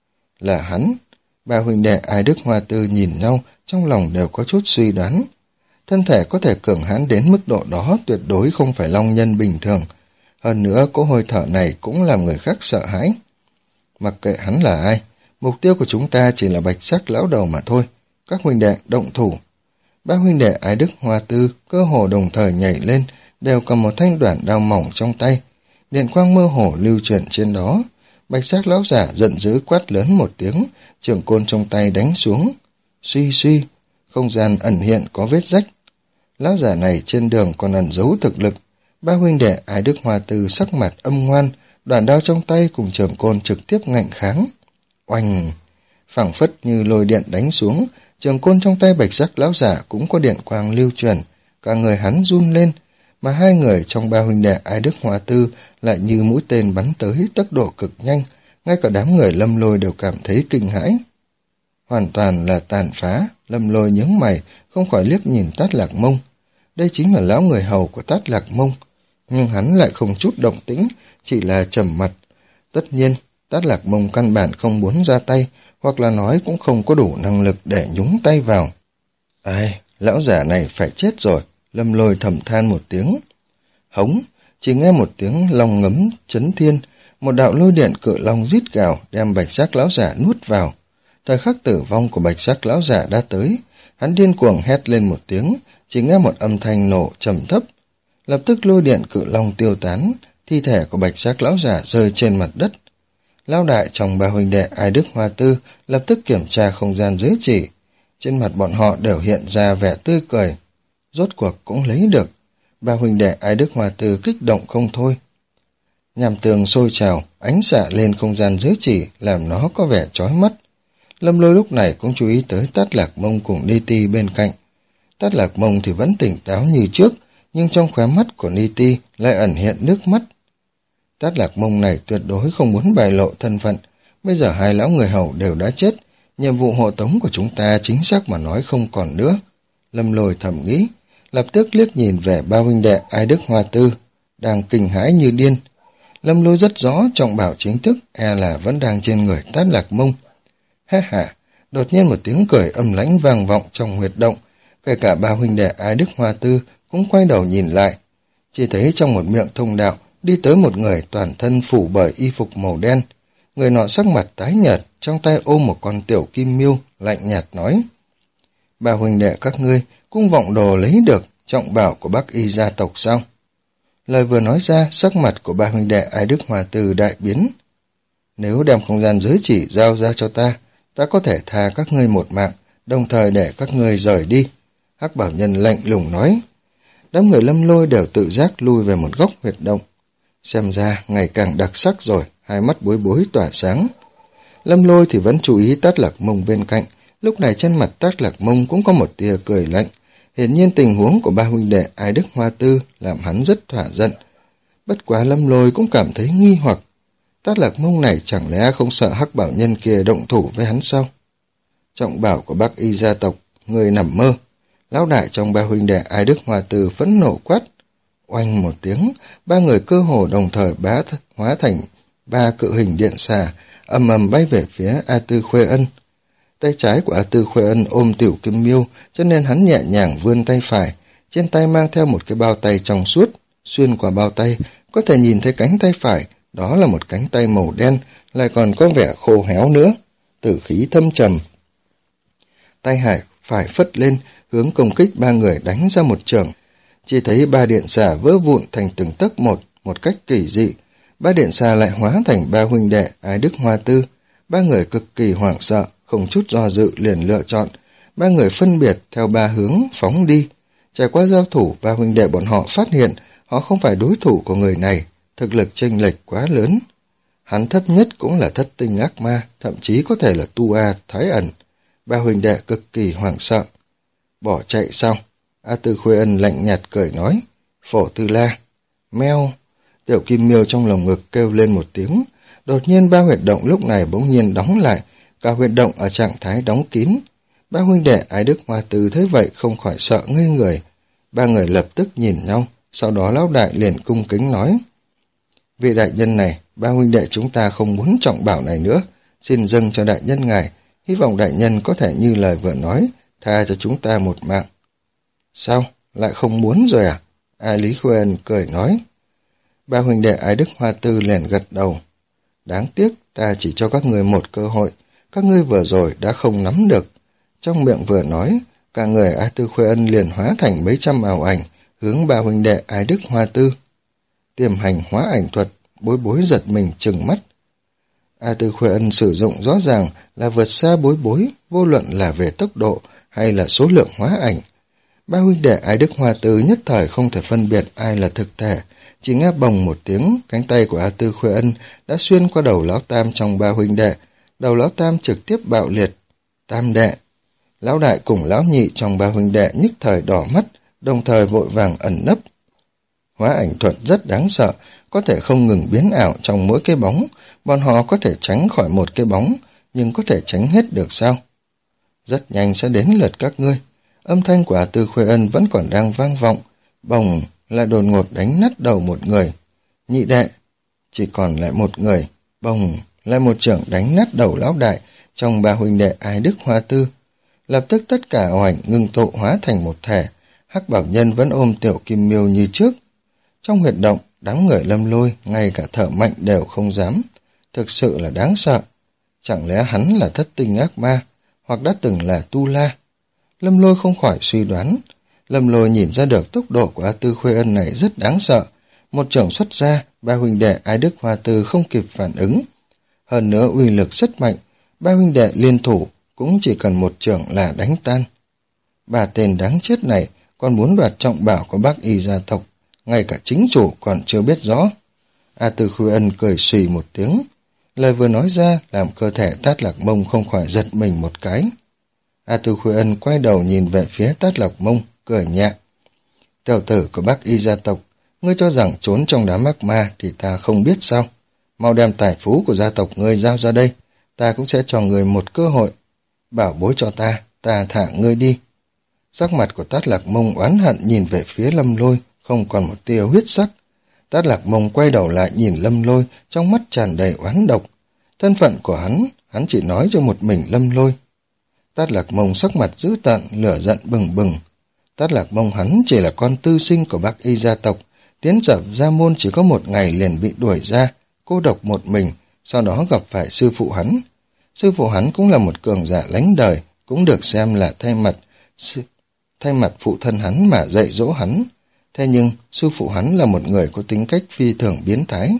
Là hắn. Ba huynh đệ Ái Đức Hoa Tư nhìn nhau, trong lòng đều có chút suy đoán. Thân thể có thể cường hãn đến mức độ đó tuyệt đối không phải long nhân bình thường. Hơn nữa cỗ hơi thở này cũng làm người khác sợ hãi. Mặc kệ hắn là ai, mục tiêu của chúng ta chỉ là Bạch Sắc lão đầu mà thôi. Các huynh đệ động thủ. Ba huynh đệ Ái Đức Hoa Tư cơ hồ đồng thời nhảy lên, đều cầm một thanh đoạn đao mỏng trong tay. Điện quang mơ hồ lưu chuyển trên đó. Bạch Sắc lão giả giận dữ quát lớn một tiếng, trường côn trong tay đánh xuống. Suy suy, không gian ẩn hiện có vết rách. Lão giả này trên đường còn ẩn giấu thực lực. Ba huynh đệ Ái Đức Hoa Tư sắc mặt âm ngoan, Đoạn đao trong tay cùng trường côn trực tiếp ngạnh kháng. Oanh! Phảng phất như lôi điện đánh xuống, trường côn trong tay Bạch Giác lão giả cũng có điện quang lưu truyền, cả người hắn run lên, mà hai người trong ba huynh đệ Ai Đức Hoa Tư lại như mũi tên bắn tới tốc độ cực nhanh, ngay cả đám người Lâm Lôi đều cảm thấy kinh hãi. Hoàn toàn là tàn phá, Lâm Lôi nhướng mày, không khỏi liếc nhìn Tát Lạc Mông. Đây chính là lão người hầu của Tát Lạc Mông, nhưng hắn lại không chút động tĩnh, chỉ là trầm mặt. Tất nhiên, Tát Lạc Mông căn bản không muốn ra tay, hoặc là nói cũng không có đủ năng lực để nhúng tay vào. Ai, lão giả này phải chết rồi, Lâm Lôi thầm than một tiếng. Hống, chỉ nghe một tiếng long ngấm chấn thiên, một đạo lôi điện cự long rít gào đem Bạch Giác lão giả nuốt vào. Thời khắc tử vong của Bạch Giác lão giả đã tới, hắn điên cuồng hét lên một tiếng, chỉ nghe một âm thanh nổ trầm thấp. Lập tức lôi điện cự long tiêu tán, thi thể của Bạch Giác lão giả rơi trên mặt đất. Lão đại trong ba huynh đệ Ai Đức Hoa Tư lập tức kiểm tra không gian giới chỉ. Trên mặt bọn họ đều hiện ra vẻ tươi cười. Rốt cuộc cũng lấy được. Ba huynh đệ Ai Đức Hoa Tư kích động không thôi. Nhàm tường sôi trào, ánh xạ lên không gian giới chỉ làm nó có vẻ chói mắt. Lâm Lôi lúc này cũng chú ý tới Tát Lạc Mông cùng Ni Ti bên cạnh. Tát Lạc Mông thì vẫn tỉnh táo như trước, nhưng trong khóe mắt của Ni Ti lại ẩn hiện nước mắt. Tát Lạc Mông này tuyệt đối không muốn bại lộ thân phận. Bây giờ hai lão người hầu đều đã chết, nhiệm vụ hộ tống của chúng ta chính xác mà nói không còn nữa. Lâm Lôi thầm nghĩ, lập tức liếc nhìn về ba huynh đệ Ai Đức Hoa Tư, đang kinh hãi như điên. Lâm Lôi rất rõ trọng bảo chính thức e là vẫn đang trên người Tát Lạc Mông. Ha ha, đột nhiên một tiếng cười âm lãnh vang vọng trong huyệt động, kể cả ba huynh đệ Ai Đức Hoa Tư cũng quay đầu nhìn lại. Chỉ thấy trong một miệng thông đạo đi tới một người toàn thân phủ bởi y phục màu đen. Người nọ sắc mặt tái nhợt, trong tay ôm một con tiểu kim miêu, lạnh nhạt nói: Ba huynh đệ các ngươi cũng vọng đồ lấy được trọng bảo của Bắc Y gia tộc sao? Lời vừa nói ra, sắc mặt của ba huynh đệ Ai Đức Hoa Tư đại biến. Nếu đem không gian giới chỉ giao ra cho ta, ta có thể tha các ngươi một mạng, đồng thời để các ngươi rời đi. Hắc Bảo Nhân lạnh lùng nói. Đám người Lâm Lôi đều tự giác lui về một góc huyệt động. Xem ra ngày càng đặc sắc rồi, hai mắt bối bối tỏa sáng. Lâm Lôi thì vẫn chú ý Tát Lạc Mông bên cạnh, lúc này trên mặt Tát Lạc Mông cũng có một tia cười lạnh. Hiển nhiên tình huống của ba huynh đệ Ai Đức Hoa Tư làm hắn rất thỏa giận. Bất quá Lâm Lôi cũng cảm thấy nghi hoặc. Tát Lạc Mông này chẳng lẽ không sợ Hắc Bảo Nhân kia động thủ với hắn sao? Trọng bảo của Bắc Y gia tộc, người nằm mơ. Lão đại trong ba huynh đệ Ai Đức Hoa Tư phẫn nộ quát. Oanh một tiếng, ba người cơ hồ đồng thời bá hóa thành ba cự hình điện xà, ầm ầm bay về phía A Tư Khuê Ân. Tay trái của A Tư Khuê Ân ôm tiểu kim miêu, cho nên hắn nhẹ nhàng vươn tay phải, trên tay mang theo một cái bao tay trong suốt. Xuyên qua bao tay, có thể nhìn thấy cánh tay phải, đó là một cánh tay màu đen, lại còn có vẻ khô héo nữa, tử khí thâm trầm. Tay hải phải phất lên, hướng công kích ba người đánh ra một chưởng. Chỉ thấy ba điện xà vỡ vụn thành từng tấc một, một cách kỳ dị. Ba điện xà lại hóa thành ba huynh đệ Ai Đức Hoa Tư. Ba người cực kỳ hoảng sợ, không chút do dự liền lựa chọn. Ba người phân biệt theo ba hướng phóng đi. Trải qua giao thủ, ba huynh đệ bọn họ phát hiện họ không phải đối thủ của người này, thực lực chênh lệch quá lớn. Hắn thấp nhất cũng là thất tinh ác ma, thậm chí có thể là tu A thái ẩn. Ba huynh đệ cực kỳ hoảng sợ. Bỏ chạy sao? A Tư Khuê Ân lạnh nhạt cười nói. Phổ Tư La. Meo. Tiểu kim miêu trong lồng ngực kêu lên một tiếng. Đột nhiên ba huyệt động lúc này bỗng nhiên đóng lại. Cả huyệt động ở trạng thái đóng kín. Ba huynh đệ Ai Đức Hoa Tư thấy vậy không khỏi sợ ngây người. Ba người lập tức nhìn nhau. Sau đó lão đại liền cung kính nói. Vị đại nhân này, ba huynh đệ chúng ta không muốn trọng bảo này nữa. Xin dâng cho đại nhân ngài. Hy vọng đại nhân có thể như lời vừa nói, tha cho chúng ta một mạng. Sao? Lại không muốn rồi à? A Lý Khuê cười nói. Ba huynh đệ Ai Đức Hoa Tư liền gật đầu. Đáng tiếc, ta chỉ cho các ngươi một cơ hội. Các ngươi vừa rồi đã không nắm được. Trong miệng vừa nói, cả người A Tư Khuê Ân liền hóa thành mấy trăm ảo ảnh, hướng ba huynh đệ Ai Đức Hoa Tư. Tiềm hành hóa ảnh thuật, bối bối giật mình trừng mắt. A Tư Khuê Ân sử dụng rõ ràng là vượt xa bối bối, vô luận là về tốc độ hay là số lượng hóa ảnh. Ba huynh đệ Ái Đức Hoa Tư nhất thời không thể phân biệt ai là thực thể, chỉ nghe bồng một tiếng, cánh tay của A Tư Khuê Ân đã xuyên qua đầu lão tam trong ba huynh đệ, đầu lão tam trực tiếp bạo liệt. Tam đệ, lão đại cùng lão nhị trong ba huynh đệ nhất thời đỏ mắt, đồng thời vội vàng ẩn nấp. Hóa ảnh thuật rất đáng sợ, có thể không ngừng biến ảo trong mỗi cái bóng, bọn họ có thể tránh khỏi một cái bóng, nhưng có thể tránh hết được sao? Rất nhanh sẽ đến lượt các ngươi. Âm thanh của A Tư Khuê Ân vẫn còn đang vang vọng, bồng là đột ngột đánh nát đầu một người. Nhị đệ, chỉ còn lại một người, bồng là một trưởng đánh nát đầu lão đại trong ba huynh đệ Ái Đức Hoa Tư. Lập tức tất cả ảo ảnh ngưng tụ hóa thành một thể, Hắc Bảo Nhân vẫn ôm Tiểu Kim Miêu như trước. Trong huyệt động, đám người Lâm Lôi ngay cả thở mạnh đều không dám, thực sự là đáng sợ. Chẳng lẽ hắn là thất tinh ác ma, hoặc đã từng là tu la? Lâm Lôi không khỏi suy đoán. Lâm Lôi nhìn ra được tốc độ của A Tư Khuê Ân này rất đáng sợ. Một trưởng xuất ra, ba huynh đệ Ái Đức Hoa Tư không kịp phản ứng. Hơn nữa uy lực rất mạnh, ba huynh đệ liên thủ cũng chỉ cần một trưởng là đánh tan. Ba tên đáng chết này còn muốn đoạt trọng bảo của Bắc Y gia tộc, ngay cả chính chủ còn chưa biết rõ. A Tư Khuê Ân cười xùy một tiếng. Lời vừa nói ra làm cơ thể Tát Lạc Mông không khỏi giật mình một cái. A Tư Khuê Ân quay đầu nhìn về phía Tát Lạc Mông, cười nhẹ. Tiểu tử của Bắc Y gia tộc, ngươi cho rằng trốn trong đám ác ma thì ta không biết sao? Mau đem tài phú của gia tộc ngươi giao ra đây, ta cũng sẽ cho ngươi một cơ hội. Bảo bối cho ta, ta thả ngươi đi. Sắc mặt của Tát Lạc Mông oán hận nhìn về phía Lâm Lôi, không còn một tia huyết sắc. Tát Lạc Mông quay đầu lại nhìn Lâm Lôi, trong mắt tràn đầy oán độc. Thân phận của hắn, hắn chỉ nói cho một mình Lâm Lôi. Tát Lạc Mông sắc mặt dữ tợn, lửa giận bừng bừng. Tát Lạc Mông hắn chỉ là con tư sinh của Bắc Y gia tộc, tiến nhập gia môn chỉ có một ngày liền bị đuổi ra, cô độc một mình, sau đó gặp phải sư phụ hắn. Sư phụ hắn cũng là một cường giả lánh đời, cũng được xem là thay mặt sư, thay mặt phụ thân hắn mà dạy dỗ hắn. Thế nhưng, sư phụ hắn là một người có tính cách phi thường biến thái.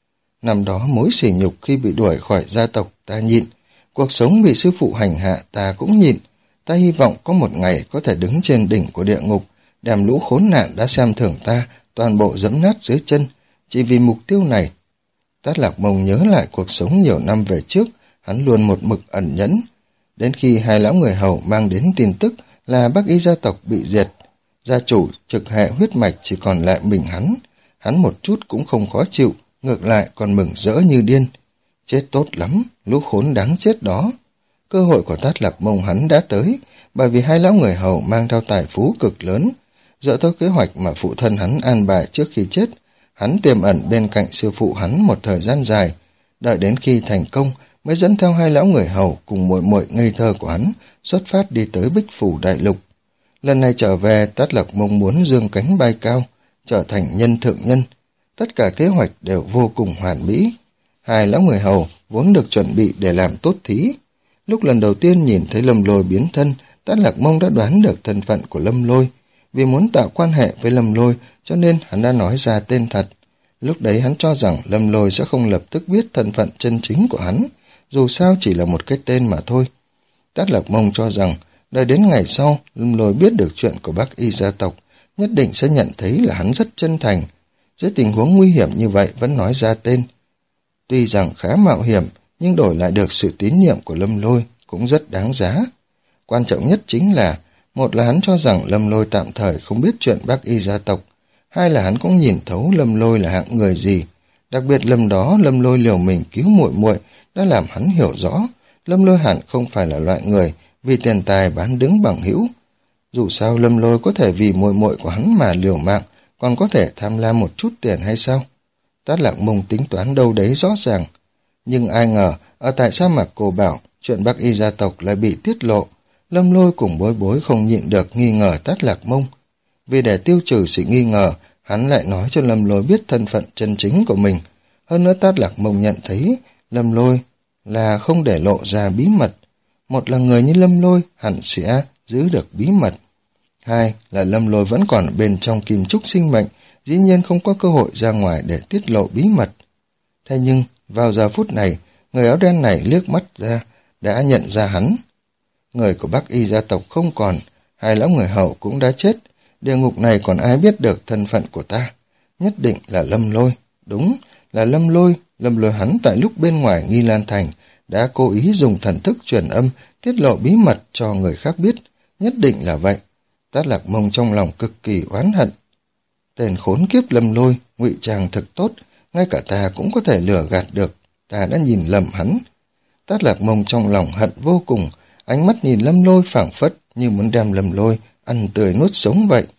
Năm đó mối sỉ nhục khi bị đuổi khỏi gia tộc ta nhịn, cuộc sống bị sư phụ hành hạ ta cũng nhịn. Ta hy vọng có một ngày có thể đứng trên đỉnh của địa ngục, đem lũ khốn nạn đã xem thường ta, toàn bộ giẫm nát dưới chân, chỉ vì mục tiêu này. Tát Lạc Mông nhớ lại cuộc sống nhiều năm về trước, hắn luôn một mực ẩn nhẫn. Đến khi hai lão người hầu mang đến tin tức là Bắc Y gia tộc bị diệt, gia chủ trực hệ huyết mạch chỉ còn lại mình hắn, hắn một chút cũng không khó chịu, ngược lại còn mừng rỡ như điên. Chết tốt lắm, lũ khốn đáng chết đó. Cơ hội của Tát Lạc Mông hắn đã tới, bởi vì hai lão người hầu mang theo tài phú cực lớn. Dựa theo kế hoạch mà phụ thân hắn an bài trước khi chết, hắn tiềm ẩn bên cạnh sư phụ hắn một thời gian dài, đợi đến khi thành công mới dẫn theo hai lão người hầu cùng muội muội ngây thơ của hắn xuất phát đi tới Bích Phủ Đại Lục. Lần này trở về, Tát Lạc Mông muốn dương cánh bay cao, trở thành nhân thượng nhân. Tất cả kế hoạch đều vô cùng hoàn mỹ. Hai lão người hầu vốn được chuẩn bị để làm tốt thí. Lúc lần đầu tiên nhìn thấy Lâm Lôi biến thân, Tát Lạc Mông đã đoán được thân phận của Lâm Lôi. Vì muốn tạo quan hệ với Lâm Lôi, cho nên hắn đã nói ra tên thật. Lúc đấy hắn cho rằng Lâm Lôi sẽ không lập tức biết thân phận chân chính của hắn, dù sao chỉ là một cái tên mà thôi. Tát Lạc Mông cho rằng, đợi đến ngày sau, Lâm Lôi biết được chuyện của Bắc Y gia tộc, nhất định sẽ nhận thấy là hắn rất chân thành. Dưới tình huống nguy hiểm như vậy vẫn nói ra tên. Tuy rằng khá mạo hiểm, nhưng đổi lại được sự tín nhiệm của Lâm Lôi cũng rất đáng giá. Quan trọng nhất chính là, một là hắn cho rằng Lâm Lôi tạm thời không biết chuyện Bắc Y gia tộc, hai là hắn cũng nhìn thấu Lâm Lôi là hạng người gì. Đặc biệt lần đó Lâm Lôi liều mình cứu muội muội đã làm hắn hiểu rõ, Lâm Lôi hẳn không phải là loại người vì tiền tài bán đứng bằng hữu. Dù sao Lâm Lôi có thể vì muội muội của hắn mà liều mạng, còn có thể tham lam một chút tiền hay sao? Tát Lạc Mông tính toán đâu đấy rõ ràng. Nhưng ai ngờ, ở tại sa mạc Cổ Bảo, chuyện Bắc Y gia tộc lại bị tiết lộ. Lâm Lôi cùng Bối Bối không nhịn được nghi ngờ Tát Lạc Mông. Vì để tiêu trừ sự nghi ngờ, hắn lại nói cho Lâm Lôi biết thân phận chân chính của mình. Hơn nữa Tát Lạc Mông nhận thấy Lâm Lôi là không để lộ ra bí mật. Một là người như Lâm Lôi hẳn sẽ giữ được bí mật. Hai là Lâm Lôi vẫn còn bên trong kim trúc sinh mệnh, dĩ nhiên không có cơ hội ra ngoài để tiết lộ bí mật. Thế nhưng, vào giờ phút này, người áo đen này liếc mắt ra, đã nhận ra hắn. Người của Bắc Y gia tộc không còn, hai lão người hầu cũng đã chết, địa ngục này còn ai biết được thân phận của ta? Nhất định là Lâm Lôi, đúng, là Lâm Lôi, Lâm Lôi hắn tại lúc bên ngoài Nghi Lan Thành đã cố ý dùng thần thức truyền âm, tiết lộ bí mật cho người khác biết, nhất định là vậy. Tát Lạc Mông trong lòng cực kỳ oán hận. Tên khốn kiếp Lâm Lôi, ngụy trang thực tốt, ngay cả ta cũng có thể lừa gạt được, ta đã nhìn lầm hắn. Tát Lạc Mông trong lòng hận vô cùng, ánh mắt nhìn Lâm Lôi phảng phất như muốn đem Lâm Lôi ăn tươi nuốt sống vậy.